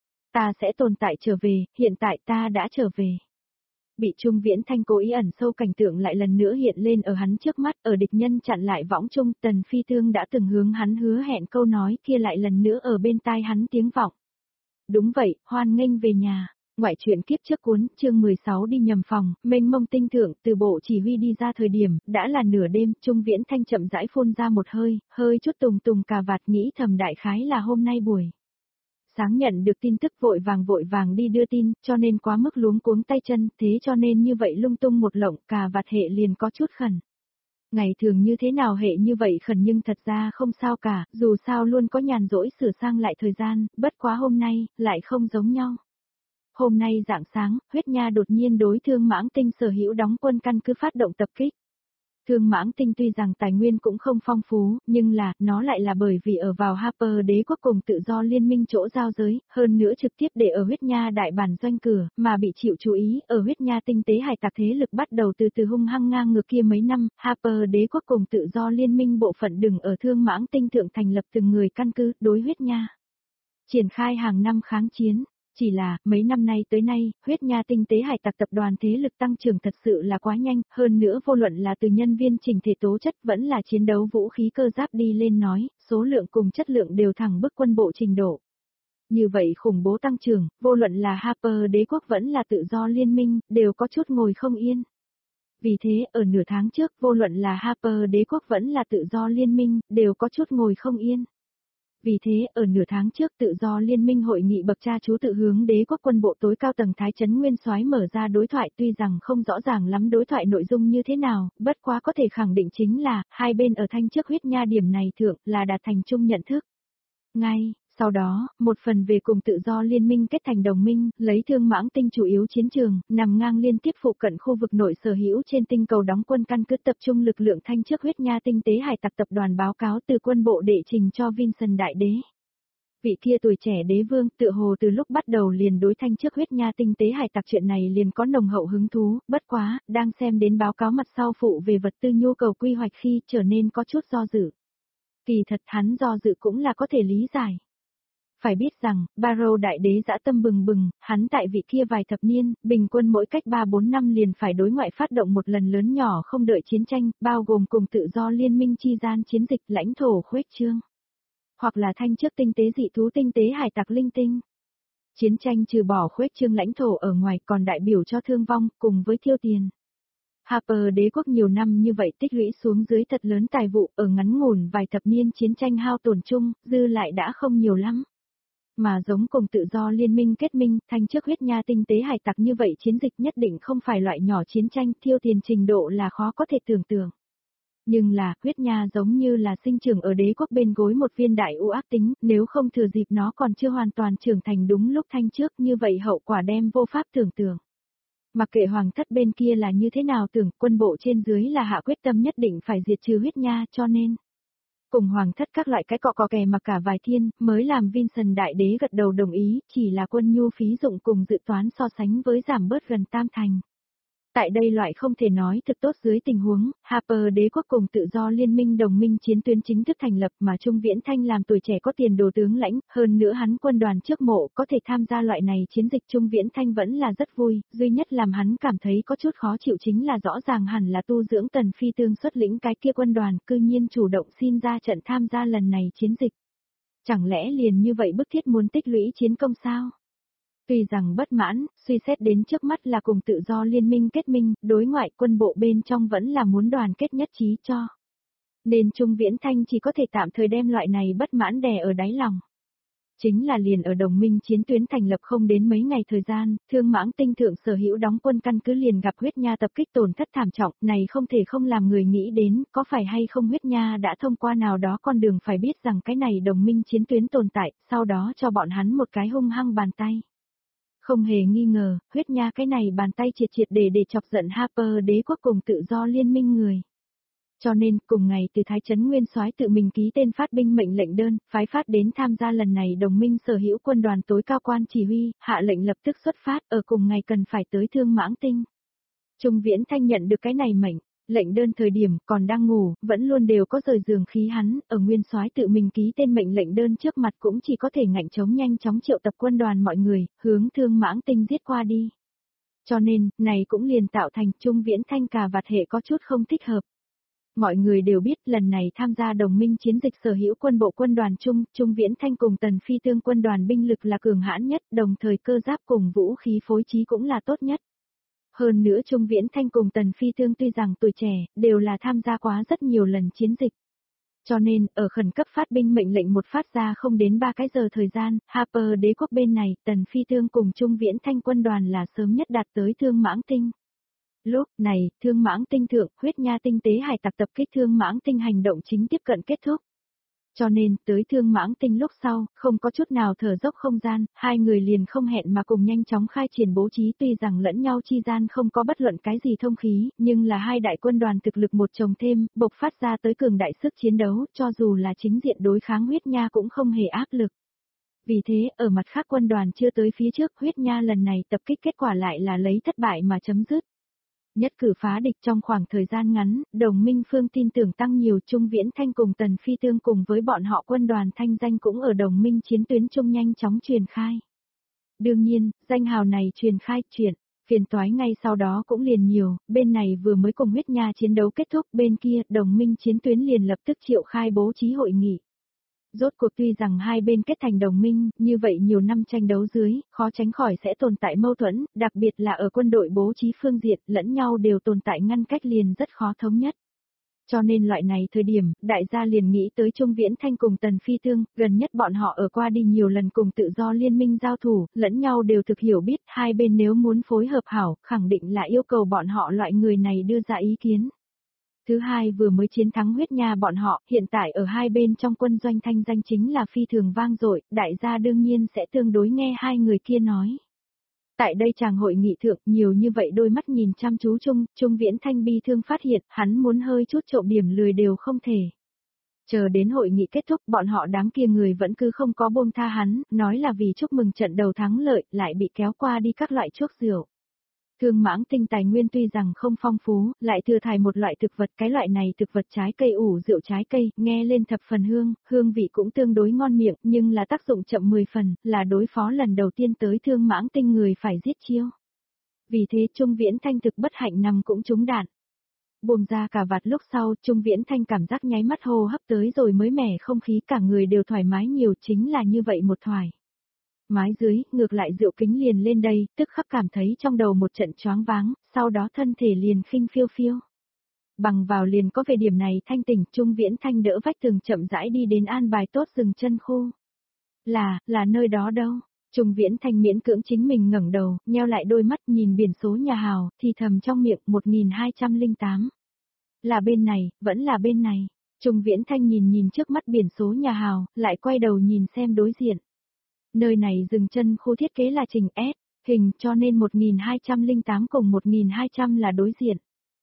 Ta sẽ tồn tại trở về, hiện tại ta đã trở về. Bị Trung Viễn Thanh cố ý ẩn sâu cảnh tượng lại lần nữa hiện lên ở hắn trước mắt, ở địch nhân chặn lại võng trung, Tần Phi Tương đã từng hướng hắn hứa hẹn câu nói kia lại lần nữa ở bên tai hắn tiếng vọng. Đúng vậy, hoan nghênh về nhà. Ngoại truyện kiếp trước cuốn, chương mười sáu đi nhầm phòng, mênh mông tinh thượng, từ bộ chỉ huy đi ra thời điểm, đã là nửa đêm, Trung Viễn Thanh chậm rãi phun ra một hơi, hơi chút tùng tùng cà vạt nghĩ thầm đại khái là hôm nay buổi. Sáng nhận được tin tức vội vàng vội vàng đi đưa tin, cho nên quá mức luống cuống tay chân, thế cho nên như vậy lung tung một lộng, cà vạt hệ liền có chút khẩn. Ngày thường như thế nào hệ như vậy khẩn nhưng thật ra không sao cả, dù sao luôn có nhàn rỗi sửa sang lại thời gian, bất quá hôm nay, lại không giống nhau. Hôm nay rạng sáng, huyết nha đột nhiên đối Thương Mãng Tinh sở hữu đóng quân căn cứ phát động tập kích. Thương Mãng Tinh tuy rằng tài nguyên cũng không phong phú, nhưng là, nó lại là bởi vì ở vào Harper đế quốc cùng tự do liên minh chỗ giao giới, hơn nữa trực tiếp để ở huyết nha đại bản doanh cửa, mà bị chịu chú ý, ở huyết nha tinh tế hải tặc thế lực bắt đầu từ từ hung hăng ngang ngược kia mấy năm, Harper đế quốc cùng tự do liên minh bộ phận đừng ở Thương Mãng Tinh thượng thành lập từng người căn cứ, đối huyết nha. Triển khai hàng năm kháng chiến. Chỉ là, mấy năm nay tới nay, huyết nha tinh tế hải tặc tập đoàn thế lực tăng trưởng thật sự là quá nhanh, hơn nữa vô luận là từ nhân viên trình thể tố chất vẫn là chiến đấu vũ khí cơ giáp đi lên nói, số lượng cùng chất lượng đều thẳng bức quân bộ trình độ. Như vậy khủng bố tăng trưởng, vô luận là Harper đế quốc vẫn là tự do liên minh, đều có chút ngồi không yên. Vì thế, ở nửa tháng trước, vô luận là Harper đế quốc vẫn là tự do liên minh, đều có chút ngồi không yên. Vì thế, ở nửa tháng trước tự do liên minh hội nghị bậc cha chú tự hướng đế quốc quân bộ tối cao tầng Thái Trấn Nguyên Soái mở ra đối thoại, tuy rằng không rõ ràng lắm đối thoại nội dung như thế nào, bất quá có thể khẳng định chính là, hai bên ở thanh trước huyết nha điểm này thượng là đạt thành chung nhận thức. Ngay, sau đó, một phần về cùng tự do liên minh kết thành đồng minh, lấy Thương Mãng Tinh chủ yếu chiến trường, nằm ngang liên tiếp phụ cận khu vực nội sở hữu trên tinh cầu đóng quân căn cứ tập trung lực lượng thanh trước huyết nha tinh tế hải tặc tập đoàn báo cáo từ quân bộ đệ trình cho Vincent Đại Đế. Vị kia tuổi trẻ đế vương tự hồ từ lúc bắt đầu liền đối thanh trước huyết nha tinh tế hải tặc chuyện này liền có nồng hậu hứng thú, bất quá, đang xem đến báo cáo mặt sau phụ về vật tư nhu cầu quy hoạch khi trở nên có chút do dự. Kỳ thật hắn do dự cũng là có thể lý giải. Phải biết rằng, Barrow đại đế dã tâm bừng bừng, hắn tại vị kia vài thập niên, bình quân mỗi cách ba bốn năm liền phải đối ngoại phát động một lần lớn nhỏ không đợi chiến tranh, bao gồm cùng tự do liên minh chi gian chiến dịch lãnh thổ khuếch trương. Hoặc là thanh trước tinh tế dị thú tinh tế hải tặc linh tinh. Chiến tranh trừ bỏ khuếch trương lãnh thổ ở ngoài còn đại biểu cho thương vong, cùng với thiêu tiền. Harper đế quốc nhiều năm như vậy tích lũy xuống dưới thật lớn tài vụ ở ngắn ngủn vài thập niên chiến tranh hao tổn chung, dư lại đã không nhiều lắm. Mà giống cùng tự do liên minh kết minh, thanh trước huyết nha tinh tế hải tặc như vậy chiến dịch nhất định không phải loại nhỏ chiến tranh, thiêu tiền trình độ là khó có thể tưởng tượng. Nhưng là, huyết nha giống như là sinh trưởng ở đế quốc bên gối một viên đại u ác tính, nếu không thừa dịp nó còn chưa hoàn toàn trưởng thành đúng lúc thanh trước, như vậy hậu quả đem vô pháp tưởng tượng. Mặc kệ hoàng thất bên kia là như thế nào tưởng, quân bộ trên dưới là hạ quyết tâm nhất định phải diệt trừ huyết nha, cho nên cùng hoàng thất các loại cái cọ cọ kè mà cả vài thiên, mới làm Vincent đại đế gật đầu đồng ý, chỉ là quân nhu phí dụng cùng dự toán so sánh với giảm bớt gần tam thành. Tại đây loại không thể nói thực tốt dưới tình huống, Harper đế quốc cùng tự do liên minh đồng minh chiến tuyến chính thức thành lập mà Trung Viễn Thanh làm tuổi trẻ có tiền đồ tướng lãnh, hơn nữa hắn quân đoàn trước mộ có thể tham gia loại này chiến dịch Trung Viễn Thanh vẫn là rất vui, duy nhất làm hắn cảm thấy có chút khó chịu chính là rõ ràng hẳn là tu dưỡng Tần Phi Tương xuất lĩnh cái kia quân đoàn cư nhiên chủ động xin ra trận tham gia lần này chiến dịch. Chẳng lẽ liền như vậy bức thiết muốn tích lũy chiến công sao? Tuy rằng bất mãn, suy xét đến trước mắt là cùng tự do liên minh kết minh, đối ngoại quân bộ bên trong vẫn là muốn đoàn kết nhất trí cho. Nên Trung Viễn Thanh chỉ có thể tạm thời đem loại này bất mãn đè ở đáy lòng. Chính là liền ở đồng minh chiến tuyến thành lập không đến mấy ngày thời gian, Thương Mãng Tinh thượng sở hữu đóng quân căn cứ liền gặp huyết nha tập kích tổn thất thảm trọng, này không thể không làm người nghĩ đến, có phải hay không huyết nha đã thông qua nào đó con đường phải biết rằng cái này đồng minh chiến tuyến tồn tại, sau đó cho bọn hắn một cái hung hăng bàn tay. Không hề nghi ngờ, huyết nha cái này bàn tay triệt triệt để để chọc giận Harper đế quốc cùng tự do liên minh người. Cho nên, cùng ngày từ Thái Trấn Nguyên Soái tự mình ký tên phát binh mệnh lệnh đơn, phái phát đến tham gia lần này đồng minh sở hữu quân đoàn tối cao quan chỉ huy, hạ lệnh lập tức xuất phát, ở cùng ngày cần phải tới Thương Mãng Tinh. Trung Viễn Thanh nhận được cái này mệnh, lệnh đơn thời điểm còn đang ngủ, vẫn luôn đều có rời giường khí hắn, ở Nguyên Soái tự mình ký tên mệnh lệnh đơn trước mặt cũng chỉ có thể ngạnh chống nhanh chóng triệu tập quân đoàn mọi người, hướng Thương Mãng Tinh giết qua đi. Cho nên, này cũng liền tạo thành Trung Viễn Thanh cà vạt hệ có chút không thích hợp. Mọi người đều biết lần này tham gia đồng minh chiến dịch sở hữu quân bộ quân đoàn Trung, Trung Viễn Thanh cùng Tần Phi Tương quân đoàn binh lực là cường hãn nhất, đồng thời cơ giáp cùng vũ khí phối trí cũng là tốt nhất. Hơn nữa Trung Viễn Thanh cùng Tần Phi Tương tuy rằng tuổi trẻ, đều là tham gia quá rất nhiều lần chiến dịch. Cho nên, ở khẩn cấp phát binh mệnh lệnh một phát ra không đến ba cái giờ thời gian, Harper đế quốc bên này, Tần Phi Tương cùng Trung Viễn Thanh quân đoàn là sớm nhất đạt tới Thương Mãng Tinh. Lúc này, Thương Mãng Tinh thượng, huyết nha tinh tế hải tặc tập kích Thương Mãng Tinh hành động chính tiếp cận kết thúc. Cho nên, tới Thương Mãng Tinh lúc sau, không có chút nào thở dốc không gian, hai người liền không hẹn mà cùng nhanh chóng khai triển bố trí tuy rằng lẫn nhau chi gian không có bất luận cái gì thông khí, nhưng là hai đại quân đoàn thực lực một chồng thêm, bộc phát ra tới cường đại sức chiến đấu, cho dù là chính diện đối kháng huyết nha cũng không hề áp lực. Vì thế, ở mặt khác quân đoàn chưa tới phía trước, huyết nha lần này tập kích kết quả lại là lấy thất bại mà chấm dứt. Nhất cử phá địch trong khoảng thời gian ngắn, đồng minh phương tin tưởng tăng nhiều Trung Viễn Thanh cùng Tần Phi Tương cùng với bọn họ quân đoàn thanh danh cũng ở đồng minh chiến tuyến trung nhanh chóng truyền khai. Đương nhiên, danh hào này truyền khai chuyện, phiền toái ngay sau đó cũng liền nhiều, bên này vừa mới cùng huyết nha chiến đấu kết thúc bên kia đồng minh chiến tuyến liền lập tức triệu khai bố trí hội nghị. Rốt cuộc tuy rằng hai bên kết thành đồng minh, như vậy nhiều năm tranh đấu dưới, khó tránh khỏi sẽ tồn tại mâu thuẫn, đặc biệt là ở quân đội bố trí phương diện, lẫn nhau đều tồn tại ngăn cách liền rất khó thống nhất. Cho nên loại này thời điểm, đại gia liền nghĩ tới Trung Viễn Thanh cùng Tần Phi Tương, gần nhất bọn họ ở qua đi nhiều lần cùng tự do liên minh giao thủ, lẫn nhau đều thực hiểu biết, hai bên nếu muốn phối hợp hảo, khẳng định là yêu cầu bọn họ loại người này đưa ra ý kiến. Thứ hai vừa mới chiến thắng huyết nha bọn họ, hiện tại ở hai bên trong quân doanh thanh danh chính là phi thường vang dội, đại gia đương nhiên sẽ tương đối nghe hai người kia nói. Tại đây chàng hội nghị thượng, nhiều như vậy đôi mắt nhìn chăm chú chung, Trung Viễn Thanh bi thương phát hiện, hắn muốn hơi chút trộm điểm lười đều không thể. Chờ đến hội nghị kết thúc bọn họ đám kia người vẫn cứ không có buông tha hắn, nói là vì chúc mừng trận đầu thắng lợi, lại bị kéo qua đi các loại chuốc rượu. Thương Mãng Tinh tài nguyên tuy rằng không phong phú, lại thừa thải một loại thực vật, cái loại này thực vật trái cây ủ rượu trái cây, nghe lên thập phần hương, hương vị cũng tương đối ngon miệng, nhưng là tác dụng chậm mười phần, là đối phó lần đầu tiên tới Thương Mãng Tinh người phải giết chiêu. Vì thế Trung Viễn Thanh thực bất hạnh nằm cũng trúng đạn. Buông ra cả vạt lúc sau, Trung Viễn Thanh cảm giác nháy mắt hô hấp tới rồi mới mẻ không khí, cả người đều thoải mái nhiều, chính là như vậy một thoải. Mái dưới, ngược lại rượu kính liền lên đây, tức khắc cảm thấy trong đầu một trận choáng váng, sau đó thân thể liền khinh phiêu phiêu. Bằng vào liền có về điểm này thanh tỉnh, Trung Viễn Thanh đỡ vách tường chậm rãi đi đến an bài tốt rừng chân khu. Là, là nơi đó đâu? Trung Viễn Thanh miễn cưỡng chính mình ngẩng đầu, nheo lại đôi mắt nhìn biển số nhà hào, thì thầm trong miệng một nghìn hai trăm lẻ tám. Là bên này, vẫn là bên này. Trung Viễn Thanh nhìn nhìn trước mắt biển số nhà hào, lại quay đầu nhìn xem đối diện. Nơi này dừng chân khu thiết kế là trình S, hình cho nên một nghìn hai trăm lẻ tám cùng một nghìn hai trăm là đối diện.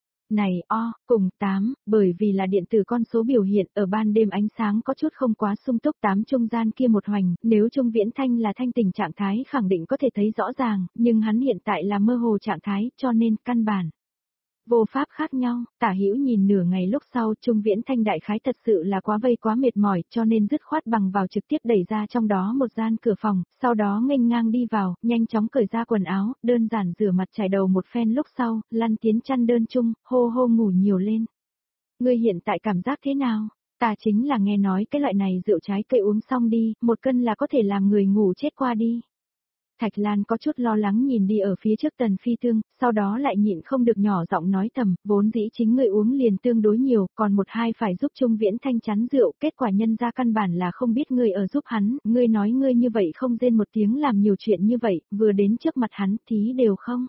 Này O, cùng tám, bởi vì là điện tử con số biểu hiện ở ban đêm ánh sáng có chút không quá sung túc, tám trung gian kia một hoành, nếu Trung Viễn Thanh là thanh tình trạng thái khẳng định có thể thấy rõ ràng, nhưng hắn hiện tại là mơ hồ trạng thái cho nên căn bản. Vô pháp khác nhau, Tả Hữu nhìn nửa ngày lúc sau Trung Viễn Thanh đại khái thật sự là quá vây quá mệt mỏi cho nên dứt khoát bằng vào trực tiếp đẩy ra trong đó một gian cửa phòng, sau đó nghênh ngang đi vào, nhanh chóng cởi ra quần áo, đơn giản rửa mặt chải đầu một phen lúc sau, lăn tiến chăn đơn chung, hô hô ngủ nhiều lên. Ngươi hiện tại cảm giác thế nào? Ta chính là nghe nói cái loại này rượu trái cây uống xong đi, một cân là có thể làm người ngủ chết qua đi. Thạch Lan có chút lo lắng nhìn đi ở phía trước Tần Phi Tương, sau đó lại nhịn không được nhỏ giọng nói thầm, vốn dĩ chính người uống liền tương đối nhiều, còn một hai phải giúp Trung Viễn Thanh chắn rượu, kết quả nhân ra căn bản là không biết ngươi ở giúp hắn, ngươi nói ngươi như vậy không rên một tiếng làm nhiều chuyện như vậy, vừa đến trước mặt hắn thí đều không.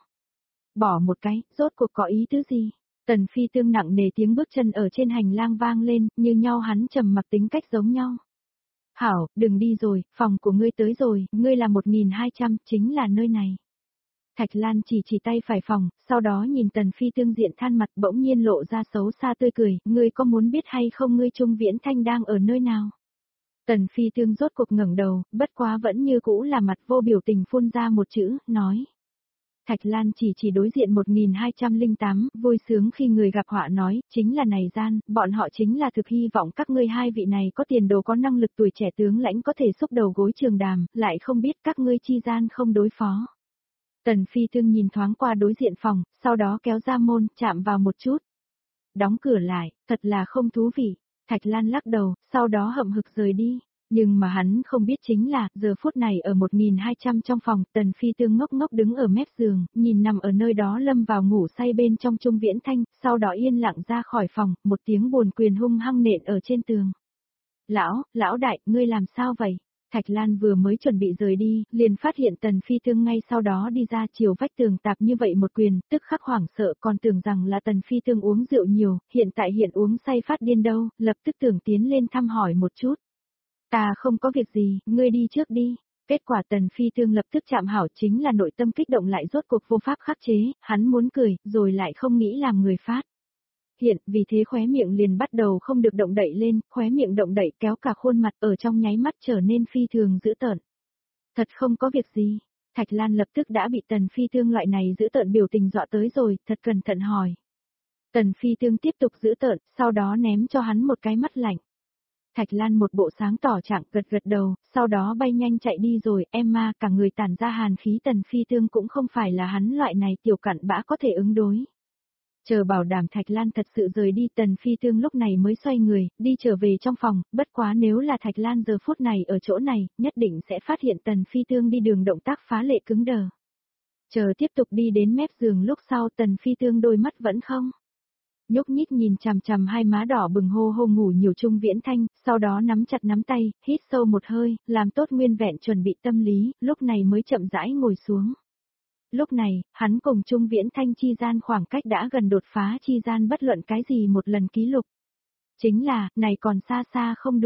Bỏ một cái, rốt cuộc có ý tứ gì? Tần Phi Tương nặng nề tiếng bước chân ở trên hành lang vang lên, như nhau hắn trầm mặc tính cách giống nhau. Hảo, đừng đi rồi, phòng của ngươi tới rồi, ngươi là một nghìn hai trăm, chính là nơi này. Thạch Lan chỉ chỉ tay phải phòng, sau đó nhìn Tần Phi Tương diện than mặt bỗng nhiên lộ ra xấu xa tươi cười, ngươi có muốn biết hay không ngươi Trung Viễn Thanh đang ở nơi nào? Tần Phi Tương rốt cuộc ngẩng đầu, bất quá vẫn như cũ là mặt vô biểu tình phun ra một chữ, nói. Thạch Lan chỉ chỉ đối diện một nghìn hai trăm lẻ tám, vui sướng khi người gặp họa nói, chính là này gian, bọn họ chính là thực hy vọng các ngươi hai vị này có tiền đồ có năng lực tuổi trẻ tướng lãnh có thể xúc đầu gối trường đàm, lại không biết các ngươi chi gian không đối phó. Tần Phi Tương nhìn thoáng qua đối diện phòng, sau đó kéo ra môn, chạm vào một chút. Đóng cửa lại, thật là không thú vị. Thạch Lan lắc đầu, sau đó hậm hực rời đi. Nhưng mà hắn không biết chính là, giờ phút này ở một nghìn hai trăm trong phòng, Tần Phi Tương ngốc ngốc đứng ở mép giường, nhìn nằm ở nơi đó lâm vào ngủ say bên trong Trung Viễn Thanh, sau đó yên lặng ra khỏi phòng, một tiếng buồn quyền hung hăng nện ở trên tường. Lão, lão đại, ngươi làm sao vậy? Thạch Lan vừa mới chuẩn bị rời đi, liền phát hiện Tần Phi Tương ngay sau đó đi ra chiều vách tường tạp như vậy một quyền, tức khắc hoảng sợ còn tưởng rằng là Tần Phi Tương uống rượu nhiều, hiện tại hiện uống say phát điên đâu, lập tức tưởng tiến lên thăm hỏi một chút. Ta không có việc gì, ngươi đi trước đi. Kết quả Tần Phi Tương lập tức chạm hảo chính là nội tâm kích động lại rốt cuộc vô pháp khắc chế, hắn muốn cười, rồi lại không nghĩ làm người phát. Hiện, vì thế khóe miệng liền bắt đầu không được động đậy lên, khóe miệng động đậy kéo cả khuôn mặt ở trong nháy mắt trở nên phi thường dữ tợn. Thật không có việc gì. Thạch Lan lập tức đã bị Tần Phi Tương loại này dữ tợn biểu tình dọa tới rồi, thật cẩn thận hỏi. Tần Phi Tương tiếp tục dữ tợn, sau đó ném cho hắn một cái mắt lạnh. Thạch Lan một bộ sáng tỏ trạng gật gật đầu, sau đó bay nhanh chạy đi rồi, Emma cả người tản ra hàn khí Tần Phi Tương cũng không phải là hắn loại này tiểu cặn bã có thể ứng đối. Chờ bảo đảm Thạch Lan thật sự rời đi Tần Phi Tương lúc này mới xoay người, đi trở về trong phòng, bất quá nếu là Thạch Lan giờ phút này ở chỗ này, nhất định sẽ phát hiện Tần Phi Tương đi đường động tác phá lệ cứng đờ. Chờ tiếp tục đi đến mép giường lúc sau Tần Phi Tương đôi mắt vẫn không. Nhúc nhích nhìn chằm chằm hai má đỏ bừng hô hô ngủ nhiều Trung Viễn Thanh, sau đó nắm chặt nắm tay, hít sâu một hơi, làm tốt nguyên vẹn chuẩn bị tâm lý, lúc này mới chậm rãi ngồi xuống. Lúc này, hắn cùng Trung Viễn Thanh chi gian khoảng cách đã gần đột phá chi gian bất luận cái gì một lần ký lục. Chính là, này còn xa xa không đủ.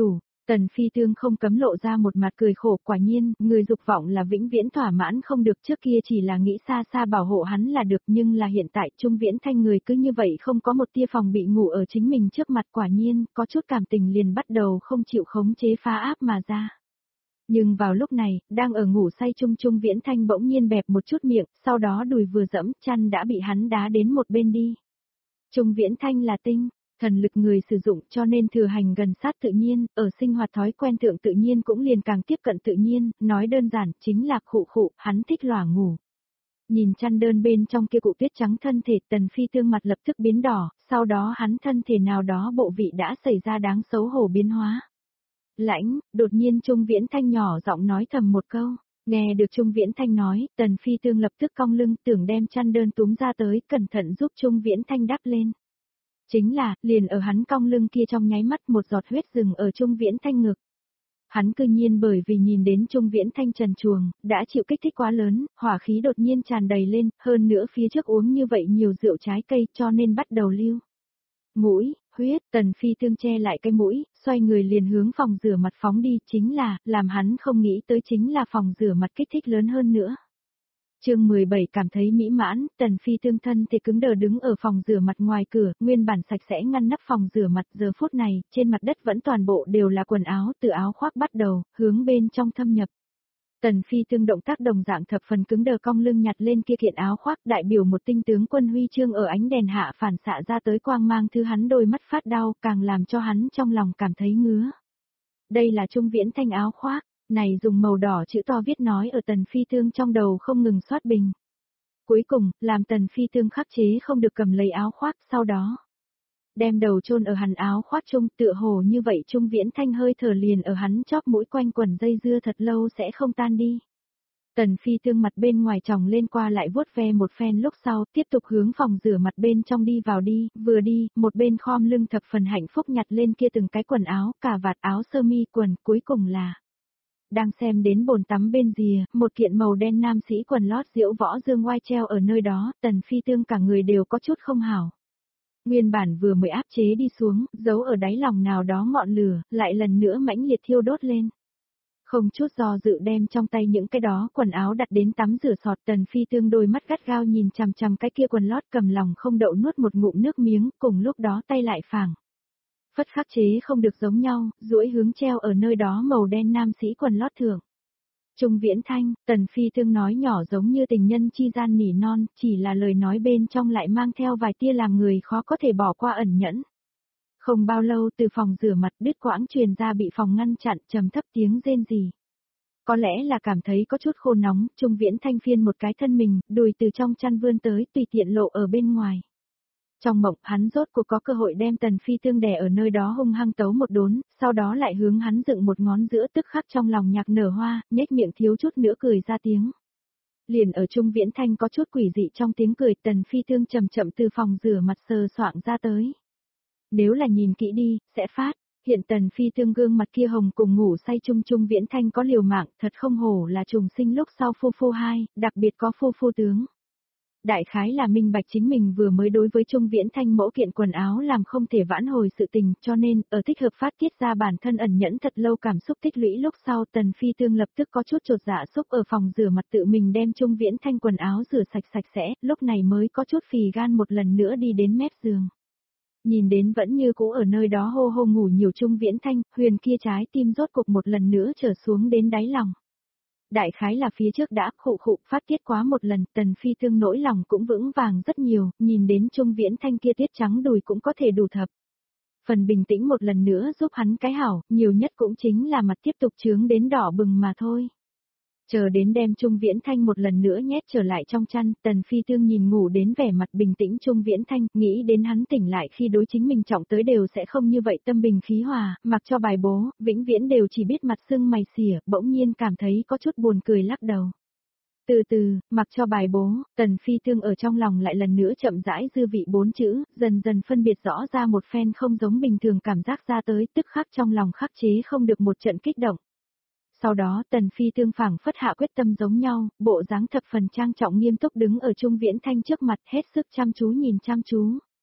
Tần Phi Tương không cấm lộ ra một mặt cười khổ, quả nhiên, người dục vọng là vĩnh viễn thỏa mãn không được, trước kia chỉ là nghĩ xa xa bảo hộ hắn là được, nhưng là hiện tại Trung Viễn Thanh người cứ như vậy không có một tia phòng bị ngủ ở chính mình trước mặt, quả nhiên, có chút cảm tình liền bắt đầu không chịu khống chế phá áp mà ra. Nhưng vào lúc này, đang ở ngủ say chung Trung Viễn Thanh bỗng nhiên bẹp một chút miệng, sau đó đùi vừa dẫm, chăn đã bị hắn đá đến một bên đi. Trung Viễn Thanh là tinh, thần lực người sử dụng cho nên thừa hành gần sát tự nhiên, ở sinh hoạt thói quen thượng tự nhiên cũng liền càng tiếp cận tự nhiên, nói đơn giản chính là khụ khụ, hắn thích lòa ngủ. Nhìn chăn đơn bên trong kia cụ tuyết trắng thân thể, Tần Phi Tương mặt lập tức biến đỏ, sau đó hắn thân thể nào đó bộ vị đã xảy ra đáng xấu hổ biến hóa. Lãnh, đột nhiên Trung Viễn Thanh nhỏ giọng nói thầm một câu, nghe được Trung Viễn Thanh nói, Tần Phi Tương lập tức cong lưng tưởng đem chăn đơn túm ra tới, cẩn thận giúp Trung Viễn Thanh đắp lên. Chính là, liền ở hắn cong lưng kia trong nháy mắt một giọt huyết rừng ở Trung Viễn Thanh ngực. Hắn cư nhiên bởi vì nhìn đến Trung Viễn Thanh trần truồng, đã chịu kích thích quá lớn, hỏa khí đột nhiên tràn đầy lên, hơn nữa phía trước uống như vậy nhiều rượu trái cây cho nên bắt đầu lưu. Mũi, huyết, Tần Phi Tương che lại cái mũi, xoay người liền hướng phòng rửa mặt phóng đi, chính là, làm hắn không nghĩ tới chính là phòng rửa mặt kích thích lớn hơn nữa. Chương mười bảy cảm thấy mỹ mãn, Tần Phi Tương thân thì cứng đờ đứng ở phòng rửa mặt ngoài cửa, nguyên bản sạch sẽ ngăn nắp phòng rửa mặt, giờ phút này, trên mặt đất vẫn toàn bộ đều là quần áo, từ áo khoác bắt đầu, hướng bên trong thâm nhập. Tần Phi Tương động tác đồng dạng thập phần cứng đờ, cong lưng nhặt lên kia kiện áo khoác, đại biểu một tinh tướng quân huy chương ở ánh đèn hạ phản xạ ra tới quang mang, thứ hắn đôi mắt phát đau, càng làm cho hắn trong lòng cảm thấy ngứa. Đây là Trung Viễn Thanh áo khoác. Này dùng màu đỏ chữ to viết nói ở Tần Phi Tương trong đầu không ngừng xoát bình. Cuối cùng, làm Tần Phi Tương khắc chế không được cầm lấy áo khoác, sau đó đem đầu chôn ở hắn áo khoác chung, tựa hồ như vậy Trung Viễn Thanh hơi thở liền ở hắn chóp mũi quanh quần dây dưa thật lâu sẽ không tan đi. Tần Phi Tương mặt bên ngoài tròng lên qua lại vuốt ve một phen lúc sau, tiếp tục hướng phòng rửa mặt bên trong đi vào đi, vừa đi, một bên khom lưng thập phần hạnh phúc nhặt lên kia từng cái quần áo, cà vạt áo sơ mi quần, cuối cùng là đang xem đến bồn tắm bên rìa, một kiện màu đen nam sĩ quần lót diễu võ dương oai treo ở nơi đó, Tần Phi Tương cả người đều có chút không hảo. Nguyên bản vừa mới áp chế đi xuống, giấu ở đáy lòng nào đó ngọn lửa, lại lần nữa mãnh liệt thiêu đốt lên. Không chút do dự đem trong tay những cái đó quần áo đặt đến tắm rửa sọt, Tần Phi Tương đôi mắt gắt gao nhìn chằm chằm cái kia quần lót, cầm lòng không đậu nuốt một ngụm nước miếng, cùng lúc đó tay lại phảng phất khắc chế không được giống nhau, duỗi hướng treo ở nơi đó màu đen nam sĩ quần lót thượng. Trung Viễn Thanh, Tần Phi Tương nói nhỏ giống như tình nhân chi gian nỉ non, chỉ là lời nói bên trong lại mang theo vài tia làm người khó có thể bỏ qua ẩn nhẫn. Không bao lâu từ phòng rửa mặt đứt quãng truyền ra bị phòng ngăn chặn, trầm thấp tiếng rên rỉ. Có lẽ là cảm thấy có chút khô nóng, Trung Viễn Thanh phiên một cái thân mình, đùi từ trong chăn vươn tới, tùy tiện lộ ở bên ngoài. Trong mộng, hắn rốt cuộc có cơ hội đem Tần Phi Tương đè ở nơi đó hung hăng tấu một đốn, sau đó lại hướng hắn dựng một ngón giữa, tức khắc trong lòng nhạc nở hoa, nhếch miệng thiếu chút nữa cười ra tiếng. Liền ở Trung Viễn Thanh có chút quỷ dị trong tiếng cười, Tần Phi Tương chậm chậm từ phòng rửa mặt sờ soạng ra tới. Nếu là nhìn kỹ đi, sẽ phát, hiện Tần Phi Tương gương mặt kia hồng cùng ngủ say Trung Trung Viễn Thanh có liều mạng, thật không hổ là trùng sinh lúc sau phu phu hai, đặc biệt có phu phu tướng. Đại khái là minh bạch chính mình vừa mới đối với Trung Viễn Thanh mẫu kiện quần áo làm không thể vãn hồi sự tình, cho nên, ở thích hợp phát tiết ra bản thân ẩn nhẫn thật lâu cảm xúc tích lũy lúc sau, Tần Phi Tương lập tức có chút chột dạ xúc ở phòng rửa mặt tự mình đem Trung Viễn Thanh quần áo rửa sạch sạch sẽ, lúc này mới có chút phì gan một lần nữa đi đến mép giường. Nhìn đến vẫn như cũ ở nơi đó hô hô ngủ nhiều Trung Viễn Thanh, huyền kia trái tim rốt cục một lần nữa trở xuống đến đáy lòng. Đại khái là phía trước đã khụ khụ phát tiết quá một lần, Tần Phi Tương nỗi lòng cũng vững vàng rất nhiều, nhìn đến Trung Viễn Thanh kia tiết trắng đùi cũng có thể đủ thập. Phần bình tĩnh một lần nữa giúp hắn cái hảo, nhiều nhất cũng chính là mặt tiếp tục chướng đến đỏ bừng mà thôi. Chờ đến đem Trung Viễn Thanh một lần nữa nhét trở lại trong chăn, Tần Phi Tương nhìn ngủ đến vẻ mặt bình tĩnh Trung Viễn Thanh, nghĩ đến hắn tỉnh lại khi đối chính mình trọng tới đều sẽ không như vậy tâm bình khí hòa, mặc cho bài bố, vĩnh viễn đều chỉ biết mặt sưng mày xỉa, bỗng nhiên cảm thấy có chút buồn cười lắc đầu. Từ từ, mặc cho bài bố, Tần Phi Tương ở trong lòng lại lần nữa chậm rãi dư vị bốn chữ, dần dần phân biệt rõ ra một phen không giống bình thường cảm giác ra tới, tức khắc trong lòng khắc chế không được một trận kích động. Sau đó Tần Phi Tương phảng phất hạ quyết tâm giống nhau, bộ dáng thập phần trang trọng nghiêm túc đứng ở Trung Viễn Thanh trước mặt hết sức chăm chú nhìn chăm chú.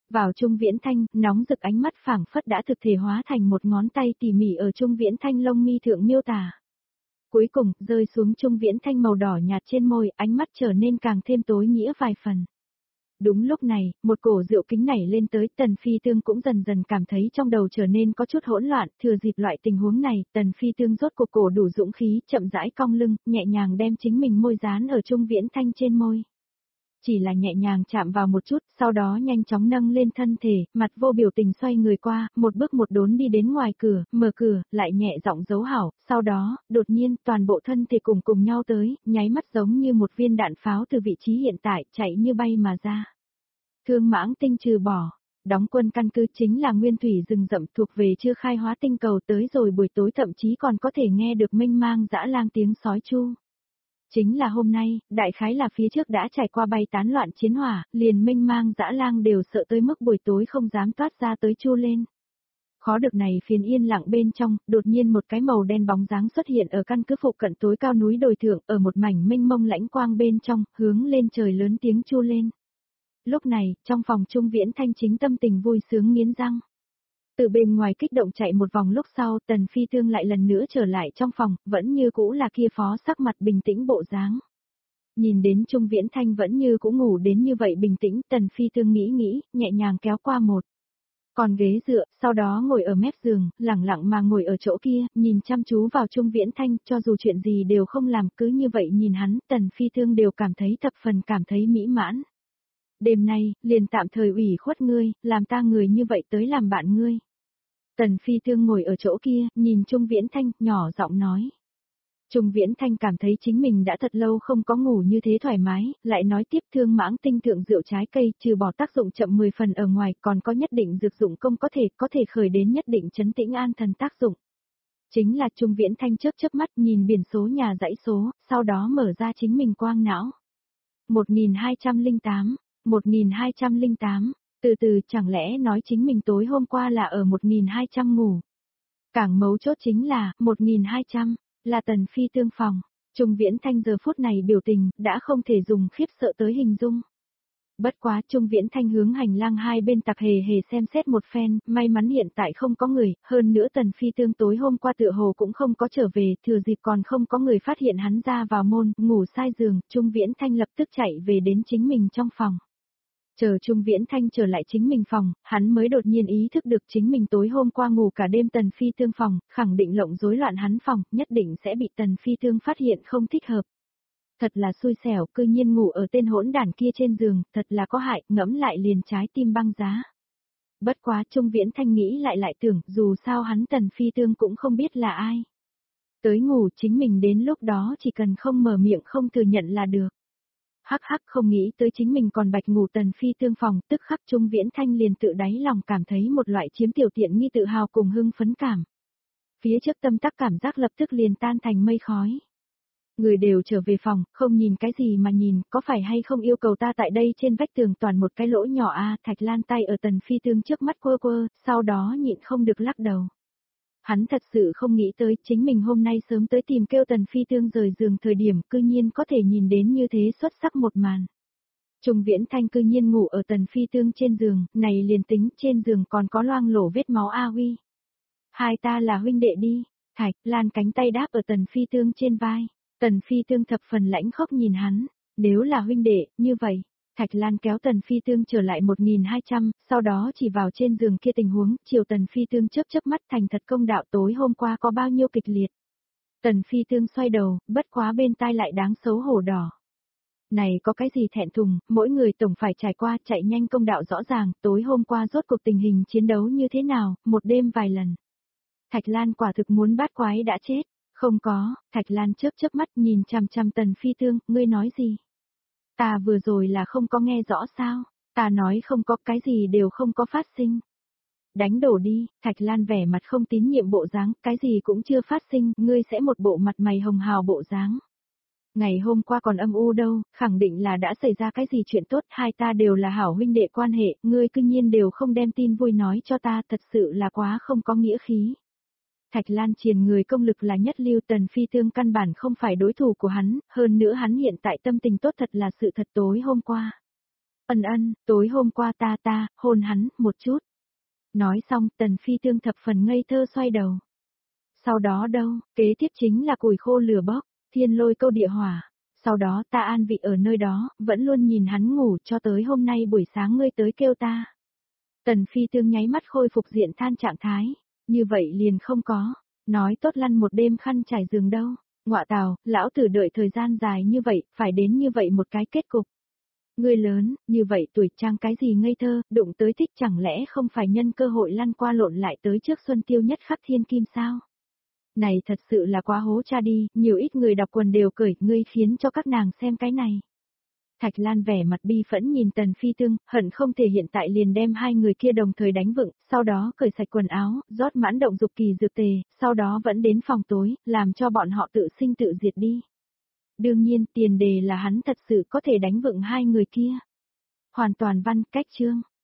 Vào Trung Viễn Thanh, nóng rực ánh mắt phảng phất đã thực thể hóa thành một ngón tay tỉ mỉ ở Trung Viễn Thanh lông mi thượng miêu tả. Cuối cùng, rơi xuống Trung Viễn Thanh màu đỏ nhạt trên môi, ánh mắt trở nên càng thêm tối nghĩa vài phần. Đúng lúc này, một cổ rượu kính nảy lên tới, Tần Phi Tương cũng dần dần cảm thấy trong đầu trở nên có chút hỗn loạn, thừa dịp loại tình huống này, Tần Phi Tương rốt cuộc cổ đủ dũng khí, chậm rãi cong lưng, nhẹ nhàng đem chính mình môi dán ở Trung Viễn Thanh trên môi. Chỉ là nhẹ nhàng chạm vào một chút, sau đó nhanh chóng nâng lên thân thể, mặt vô biểu tình xoay người qua, một bước một đốn đi đến ngoài cửa, mở cửa, lại nhẹ giọng dấu hảo, sau đó, đột nhiên, toàn bộ thân thể cùng cùng nhau tới, nháy mắt giống như một viên đạn pháo từ vị trí hiện tại, chạy như bay mà ra. Thương Mãng Tinh trừ bỏ, đóng quân căn cứ chính là nguyên thủy rừng rậm thuộc về chưa khai hóa tinh cầu, tới rồi buổi tối thậm chí còn có thể nghe được mênh mang dã lang tiếng sói chu. Chính là hôm nay, đại khái là phía trước đã trải qua bay tán loạn chiến hỏa, liền mênh mang dã lang đều sợ tới mức buổi tối không dám toát ra tới chu lên. Khó được này phiền yên lặng bên trong, đột nhiên một cái màu đen bóng dáng xuất hiện ở căn cứ phụ cận tối cao núi đồi thượng, ở một mảnh mênh mông lãnh quang bên trong, hướng lên trời lớn tiếng chu lên. Lúc này, trong phòng Trung Viễn Thanh chính tâm tình vui sướng nghiến răng. Từ bên ngoài kích động chạy một vòng lúc sau, Tần Phi Tương lại lần nữa trở lại trong phòng, vẫn như cũ là kia phó sắc mặt bình tĩnh bộ dáng. Nhìn đến Trung Viễn Thanh vẫn như cũ ngủ đến như vậy bình tĩnh, Tần Phi Tương nghĩ nghĩ, nhẹ nhàng kéo qua một còn ghế dựa, sau đó ngồi ở mép giường, lẳng lặng mà ngồi ở chỗ kia, nhìn chăm chú vào Trung Viễn Thanh, cho dù chuyện gì đều không làm, cứ như vậy nhìn hắn, Tần Phi Tương đều cảm thấy thập phần cảm thấy mỹ mãn. Đêm nay, liền tạm thời ủy khuất ngươi, làm ta người như vậy tới làm bạn ngươi. Tần Phi Tương ngồi ở chỗ kia, nhìn Trung Viễn Thanh, nhỏ giọng nói. Trung Viễn Thanh cảm thấy chính mình đã thật lâu không có ngủ như thế thoải mái, lại nói tiếp Thương Mãng Tinh thượng rượu trái cây, trừ bỏ tác dụng chậm mười phần ở ngoài, còn có nhất định dược dụng công có thể, có thể khởi đến nhất định chấn tĩnh an thần tác dụng. Chính là Trung Viễn Thanh chớp chớp mắt nhìn biển số nhà dãy số, sau đó mở ra chính mình quang não. một nghìn hai trăm lẻ tám, một nghìn hai trăm lẻ tám, từ từ chẳng lẽ nói chính mình tối hôm qua là ở một nghìn hai trăm ngủ. Càng mấu chốt chính là, một nghìn hai trăm, là Tần Phi Tương phòng. Trung Viễn Thanh giờ phút này biểu tình, đã không thể dùng khiếp sợ tới hình dung. Bất quá Trung Viễn Thanh hướng hành lang hai bên tặc hề hề xem xét một phen, may mắn hiện tại không có người, hơn nữa Tần Phi Tương tối hôm qua tựa hồ cũng không có trở về, thừa dịp còn không có người phát hiện hắn ra vào môn, ngủ sai giường, Trung Viễn Thanh lập tức chạy về đến chính mình trong phòng. Chờ Trung Viễn Thanh trở lại chính mình phòng, hắn mới đột nhiên ý thức được chính mình tối hôm qua ngủ cả đêm Tần Phi Tương phòng, khẳng định lộng rối loạn hắn phòng, nhất định sẽ bị Tần Phi Tương phát hiện không thích hợp. Thật là xui xẻo, cư nhiên ngủ ở tên hỗn đản kia trên giường, thật là có hại, ngẫm lại liền trái tim băng giá. Bất quá Trung Viễn Thanh nghĩ lại lại tưởng, dù sao hắn Tần Phi Tương cũng không biết là ai. Tới ngủ chính mình đến lúc đó chỉ cần không mở miệng không thừa nhận là được. Hắc hắc không nghĩ tới chính mình còn bạch ngủ Tần Phi Tương phòng, tức khắc Trung Viễn Thanh liền tự đáy lòng cảm thấy một loại chiếm tiểu tiện nghi tự hào cùng hưng phấn cảm. Phía trước tâm tắc cảm giác lập tức liền tan thành mây khói. Người đều trở về phòng, không nhìn cái gì mà nhìn, có phải hay không yêu cầu ta tại đây trên vách tường toàn một cái lỗ nhỏ a à, Thạch Lan tay ở Tần Phi Tương trước mắt quơ quơ, sau đó nhịn không được lắc đầu. Hắn thật sự không nghĩ tới chính mình hôm nay sớm tới tìm kêu Tần Phi Tương rời giường thời điểm cư nhiên có thể nhìn đến như thế xuất sắc một màn. Trung Viễn Thanh cư nhiên ngủ ở Tần Phi Tương trên giường, này liền tính trên giường còn có loang lổ vết máu A Huy. Hai ta là huynh đệ đi, Thạch Lan cánh tay đáp ở Tần Phi Tương trên vai. Tần Phi Tương thập phần lãnh khốc nhìn hắn, nếu là huynh đệ, như vậy, Thạch Lan kéo Tần Phi Tương trở lại một nghìn hai trăm, sau đó chỉ vào trên giường kia tình huống, chiều Tần Phi Tương chớp chớp mắt thành thật công đạo tối hôm qua có bao nhiêu kịch liệt. Tần Phi Tương xoay đầu, bất quá bên tai lại đáng xấu hổ đỏ. Này có cái gì thẹn thùng, mỗi người tổng phải trải qua chạy nhanh công đạo rõ ràng, tối hôm qua rốt cuộc tình hình chiến đấu như thế nào, một đêm vài lần. Thạch Lan quả thực muốn bát quái đã chết. Không có, Thạch Lan chớp chớp mắt nhìn chằm chằm Tần Phi Tương, ngươi nói gì? Ta vừa rồi là không có nghe rõ sao? Ta nói không có cái gì đều không có phát sinh. Đánh đổ đi, Thạch Lan vẻ mặt không tín nhiệm bộ dáng, cái gì cũng chưa phát sinh, ngươi sẽ một bộ mặt mày hồng hào bộ dáng. Ngày hôm qua còn âm u đâu, khẳng định là đã xảy ra cái gì chuyện tốt, hai ta đều là hảo huynh đệ quan hệ, ngươi cư nhiên đều không đem tin vui nói cho ta, thật sự là quá không có nghĩa khí. Thạch Lan Triền người công lực là nhất lưu, Tần Phi Tương căn bản không phải đối thủ của hắn, hơn nữa hắn hiện tại tâm tình tốt thật là sự thật tối hôm qua. Ân ân, tối hôm qua ta ta, hôn hắn, một chút. Nói xong, Tần Phi Tương thập phần ngây thơ xoay đầu. Sau đó đâu, kế tiếp chính là củi khô lửa bốc, thiên lôi câu địa hỏa. Sau đó ta an vị ở nơi đó, vẫn luôn nhìn hắn ngủ cho tới hôm nay buổi sáng ngươi tới kêu ta. Tần Phi Tương nháy mắt khôi phục diện than trạng thái. Như vậy liền không có. Nói tốt lăn một đêm khăn trải giường đâu. Ngọa tào, lão tử đợi thời gian dài như vậy, phải đến như vậy một cái kết cục. Ngươi lớn, như vậy tuổi trang cái gì ngây thơ, đụng tới thích chẳng lẽ không phải nhân cơ hội lăn qua lộn lại tới trước xuân tiêu nhất khắc thiên kim sao? Này thật sự là quá hố cha đi, nhiều ít người đọc quần đều cởi, ngươi khiến cho các nàng xem cái này. Thạch Lan vẻ mặt bi phẫn nhìn Tần Phi Tương, hận không thể hiện tại liền đem hai người kia đồng thời đánh vựng, sau đó cởi sạch quần áo, rót mãn động dục kỳ dược tề, sau đó vẫn đến phòng tối, làm cho bọn họ tự sinh tự diệt đi. Đương nhiên, tiền đề là hắn thật sự có thể đánh vựng hai người kia. Hoàn toàn văn cách chương.